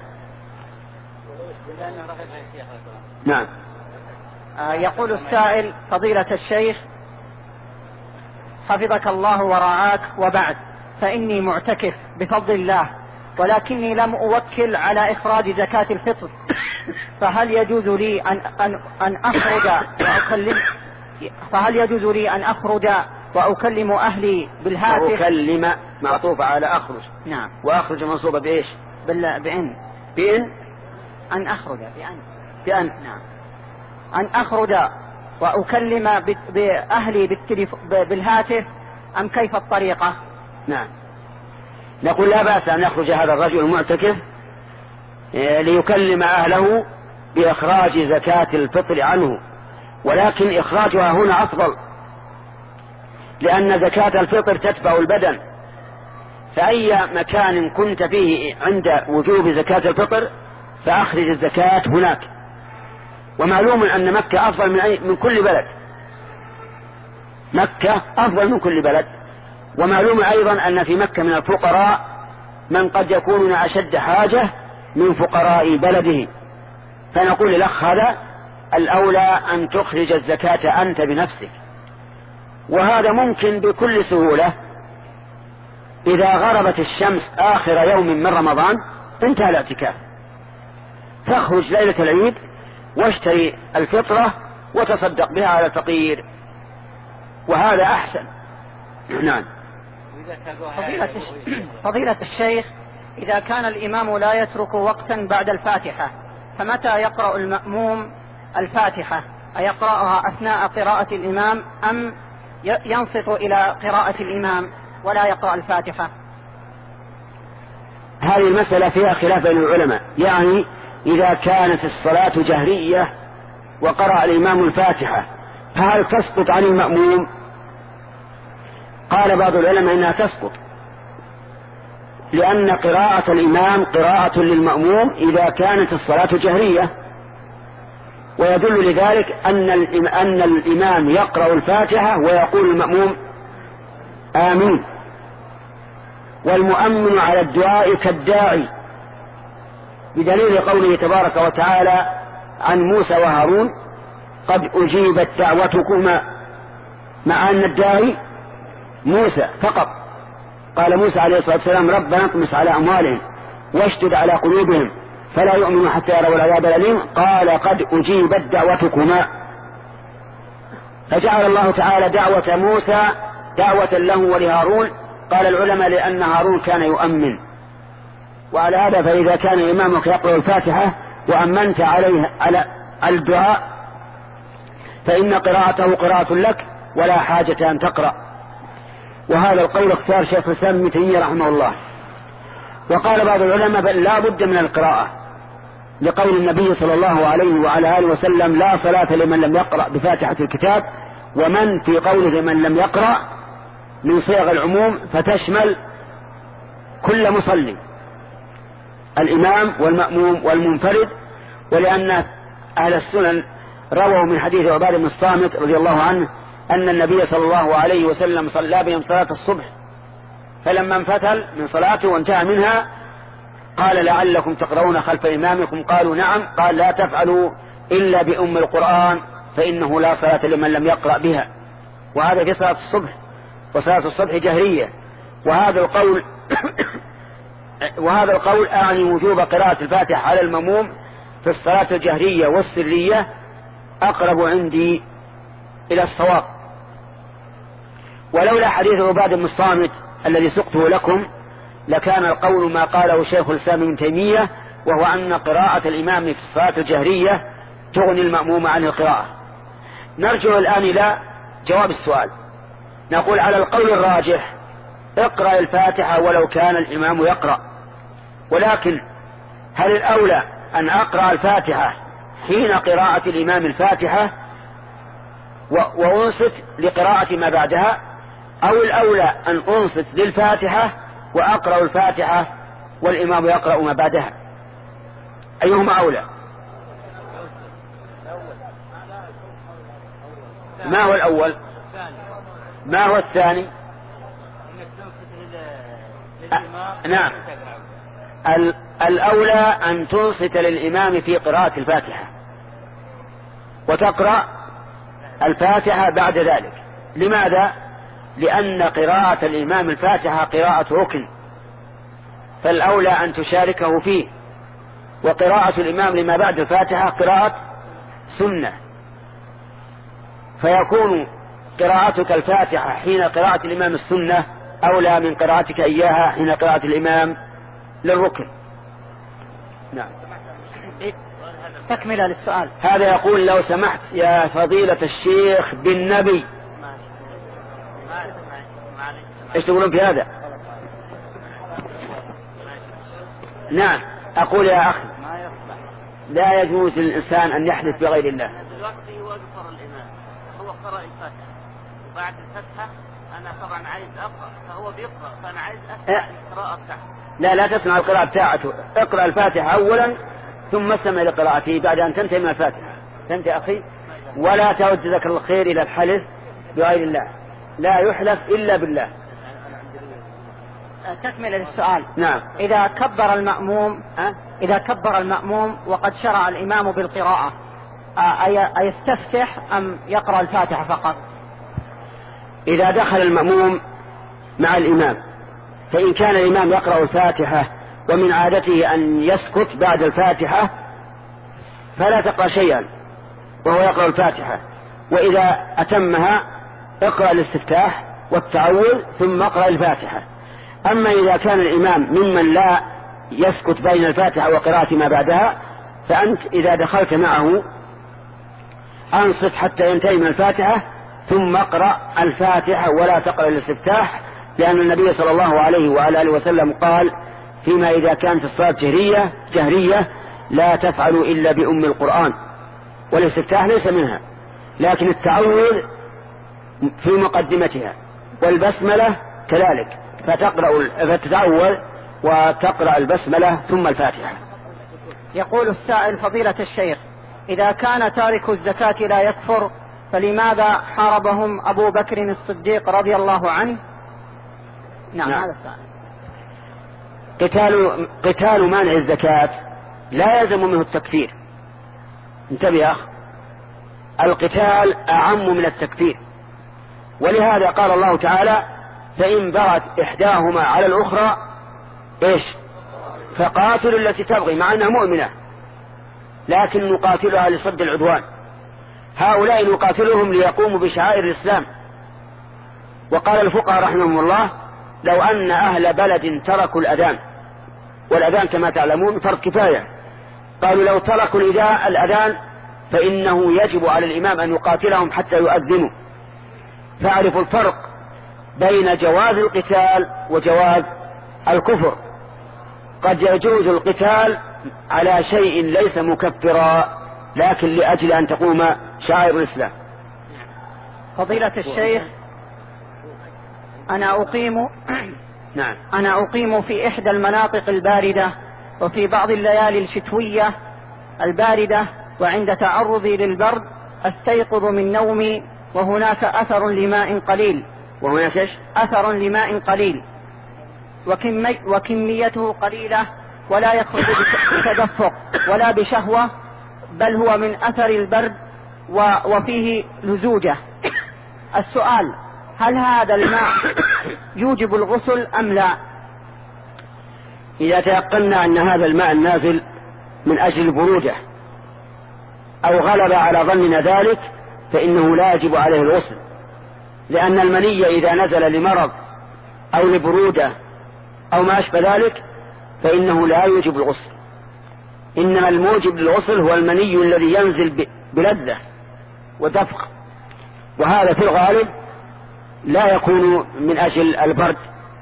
نعم. آه يقول السائل: فضيلة الشيخ حفظك الله ورعاك، وبعد، فإني معتكف بفضل الله، ولكني لم أوكل على إخراج زكاة الفطر، فهل يجوز لي أن أن أن أخرج وأكلم فهل يجوز لي أن أخرج وأكلم أهلي بالهاتف؟ أكلم معطوف على أخرج. نعم. وأخرج منصوبة بإيش؟ بال بإن بإن أن أخرج بأن بأن نعم. أن أخرج وأكلم بأهلي بالتليف... بالهاتف، أم كيف الطريقة؟ نعم. نقول لا بأس أن يخرج هذا الرجل المعتكف ليكلم أهله بإخراج زكاة الفطر عنه، ولكن إخراجها هنا أفضل، لأن زكاة الفطر تتبع البدن، فأي مكان كنت فيه عند وجوب زكاة الفطر فأخرج الزكاة هناك. ومعلوم أن مكة أفضل من, أي من كل بلد، مكة أفضل من كل بلد. ومعلوم أيضا أن في مكة من الفقراء من قد يكونون أشد حاجة من فقراء بلده، فنقول الأخ هذا الأولى أن تخرج الزكاة أنت بنفسك، وهذا ممكن بكل سهولة. إذا غربت الشمس آخر يوم من رمضان انتهى الاعتكاف، فاخرج ليلة العيد واشتري الفطرة وتصدق بها على الفقير، وهذا أحسن. نعم. فضيلة, فضيلة الشيخ، إذا كان الإمام لا يترك وقتا بعد الفاتحة، فمتى يقرأ المأموم الفاتحة؟ أيقرأها أثناء قراءة الإمام أم ينصت إلى قراءة الإمام ولا يقرأ الفاتحة؟ هذه المسألة فيها خلاف بين العلماء، يعني إذا كانت الصلاة جهرية وقرأ الإمام الفاتحة فهل تسقط عن المأموم؟ قال بعض العلماء إنها تسقط، لأن قراءة الإمام قراءة للمأموم إذا كانت الصلاة جهرية، ويدل لذلك أن أن الإمام يقرأ الفاتحة ويقول المأموم آمين، والمؤمن على الدعاء كالداعي، بدليل قوله تبارك وتعالى عن موسى وهارون: قد أجيبت دعوتكما، مع أن الداعي موسى فقط. قال موسى عليه الصلاة والسلام: ربنا اطمس على أموالهم واشدد على قلوبهم فلا يؤمنوا حتى يروا العذاب الأليم. قال: قد أجيبت دعوتكما، فجعل الله تعالى دعوة موسى دعوة له ولهارون. قال العلماء: لأن هارون كان يؤمن، وعلى هذا فإذا كان إمامك يقرأ الفاتحة وأمنت عليه على الدعاء فإن قراءته قراءة لك ولا حاجة أن تقرأ. وهذا القول اختار شيخ الإسلام ابن تيمية رحمه الله. وقال بعض العلماء بل لا بد من القراءة لقول النبي صلى الله عليه وعلى آله وسلم لا صلاة لمن لم يقرأ بفاتحة الكتاب، ومن في قوله من لم يقرأ من صيغ العموم فتشمل كل مصلي الإمام والمأموم والمنفرد. ولأن أهل السنن رووا من حديث عبادة بن الصامت رضي الله عنه أن النبي صلى الله عليه وسلم صلى بهم صلاة الصبح، فلما انفتل من صلاته وانتهى منها قال لعلكم تقرؤون خلف إمامكم؟ قالوا نعم. قال لا تفعلوا إلا بأم القرآن فإنه لا صلاة لمن لم يقرأ بها. وهذا في صلاة الصبح، وصلاة الصبح جهرية. وهذا القول وهذا القول أعني وجوب قراءة الفاتحة على المأموم في الصلاة الجهرية والسرية أقرب عندي إلى الصواب. ولولا حديث عبادة بن الصامت الذي سقته لكم لكان القول ما قاله شيخ الإسلام ابن تيمية، وهو أن قراءة الإمام في الصلاة الجهرية تغني المأموم عن القراءة. نرجع الآن إلى جواب السؤال. نقول على القول الراجح اقرأ الفاتحة ولو كان الإمام يقرأ، ولكن هل الأولى أن أقرأ الفاتحة حين قراءة الإمام الفاتحة وأنصت لقراءة ما بعدها، أو الأولى أن أنصت للفاتحة وأقرأ الفاتحة والإمام يقرأ ما بعدها؟ أيهما أولى؟ ما هو الأول؟ ما هو الثاني؟ أ... نعم، الأولى أن تنصت للإمام في قراءة الفاتحة وتقرأ الفاتحة بعد ذلك. لماذا؟ لأن قراءة الإمام الفاتحة قراءة ركن، فالأولى أن تشاركه فيه، وقراءة الإمام لما بعد الفاتحة قراءة سنة، فيكون قراءتك الفاتحة حين قراءة الإمام السنة أولى من قراءتك إياها حين قراءة الإمام للركن. نعم. تكملة للسؤال. هذا يقول لو سمحت يا فضيلة الشيخ بالنبي. ايش تقولون في هذا؟ نعم، أقول يا أخي لا يجوز للإنسان أن يحدث بغير الله. دلوقتي هو ذكر الإمام، هو قرأ الفاتحة وبعد الفتحة أنا طبعا عايز أقرأ، فهو بيقرأ فأنا عايز أسمع القراءة بتاعته. لا لا تسمع القراءة بتاعته، اقرأ الفاتحة أولا ثم استمع لقراءته بعد أن تنتهي من الفاتحة. فهمت يا أخي؟ ولا تعد ذكر الخير إلى الحلف بغير الله، لا يحلف إلا بالله. تكمل للسؤال. نعم. إذا كبر المأموم أه؟ إذا كبر المأموم وقد شرع الإمام بالقراءة أيستفتح أم يقرأ الفاتحة فقط؟ إذا دخل المأموم مع الإمام فإن كان الإمام يقرأ الفاتحة ومن عادته أن يسكت بعد الفاتحة فلا تقرأ شيئا وهو يقرأ الفاتحة، وإذا أتمها اقرأ الاستفتاح والتعوذ ثم اقرأ الفاتحة. أما إذا كان الإمام ممن لا يسكت بين الفاتحة وقراءة ما بعدها فأنت إذا دخلت معه أنصت حتى ينتهي من الفاتحة ثم اقرأ الفاتحة ولا تقرأ الاستفتاح، لأن النبي صلى الله عليه وعلى آله وسلم قال فيما إذا كانت الصلاة جهرية جهرية لا تفعلوا إلا بأم القرآن، والاستفتاح ليس منها، لكن التعوذ في مقدمتها والبسملة كذلك، فتقرأ فتتعوذ وتقرأ البسملة ثم الفاتحة. يقول السائل فضيلة الشيخ إذا كان تارك الزكاة لا يكفر فلماذا حاربهم أبو بكر الصديق رضي الله عنه؟ نعم, نعم. هذا السؤال. قتال قتال مانع الزكاة لا يلزم منه التكفير. انتبه يا أخ، القتال أعم من التكفير، ولهذا قال الله تعالى فإن بغت إحداهما على الأخرى إيش فقاتلوا التي تبغي، مع أنها مؤمنة لكن نقاتلها لصد العدوان. هؤلاء نقاتلهم ليقوموا بشعائر الإسلام. وقال الفقهاء رحمهم الله لو أن أهل بلد تركوا الأذان، والأذان كما تعلمون فرض كفاية، قالوا لو تركوا الأذان فإنه يجب على الإمام أن يقاتلهم حتى يؤذنوا. فاعرفوا الفرق بين جواز القتال وجواز الكفر. قد يجوز القتال على شيء ليس مكفرا لكن لأجل أن تقوم شعائر الإسلام. فضيلة الشيخ، أنا أقيم نعم. أنا أقيم في إحدى المناطق الباردة، وفي بعض الليالي الشتوية الباردة وعند تعرضي للبرد أستيقظ من نومي وهناك أثر لماء قليل وهناك إيش؟ أثر لماء قليل وكمي وكميته قليلة، ولا يخرج بتدفق ولا بشهوة، بل هو من أثر البرد وفيه لزوجة. السؤال: هل هذا الماء يوجب الغسل أم لا؟ إذا تيقنا أن هذا الماء النازل من أجل البرودة أو غلب على ظننا ذلك فإنه لا يجب عليه الغسل، لأن المني إذا نزل لمرض أو لبرودة أو ما أشبه ذلك فإنه لا يوجب الغسل. إنما الموجب للغسل هو المني الذي ينزل بلذة ودفق، وهذا في الغالب لا يكون من أجل البرد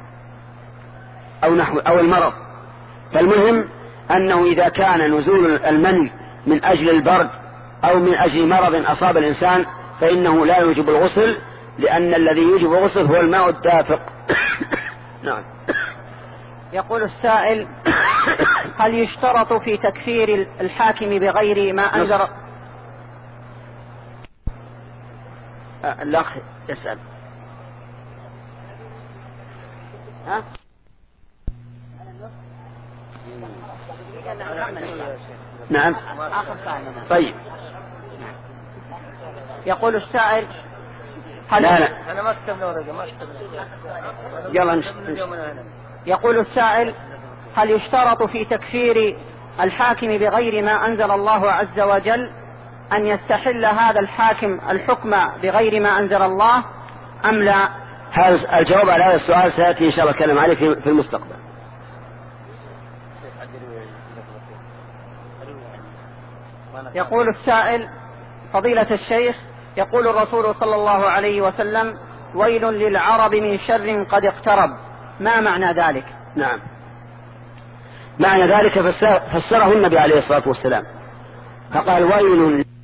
أو نحو أو المرض. فالمهم أنه إذا كان نزول المني من أجل البرد أو من أجل مرض أصاب الإنسان فإنه لا يوجب الغسل، لأن الذي يوجب الغسل هو الماء الدافق. نعم. يقول السائل: هل يشترط في تكفير الحاكم بغير ما أنزل؟ الأخ يسأل. ها؟ نعم. طيب. يقول السائل: هل لا لا. أنا ما كتبنا ورقة ما كتبنا. يلا نش... يقول السائل: هل يشترط في تكفير الحاكم بغير ما أنزل الله عز وجل أن يستحل هذا الحاكم الحكم بغير ما أنزل الله أم لا؟ هذا الجواب على هذا السؤال سيأتي إن شاء الله كلام عليه في المستقبل. يقول السائل: فضيلة الشيخ، يقول الرسول صلى الله عليه وسلم: ويل للعرب من شر قد اقترب، ما معنى ذلك؟ نعم، معنى ذلك فسره النبي عليه الصلاة والسلام فقال: ويل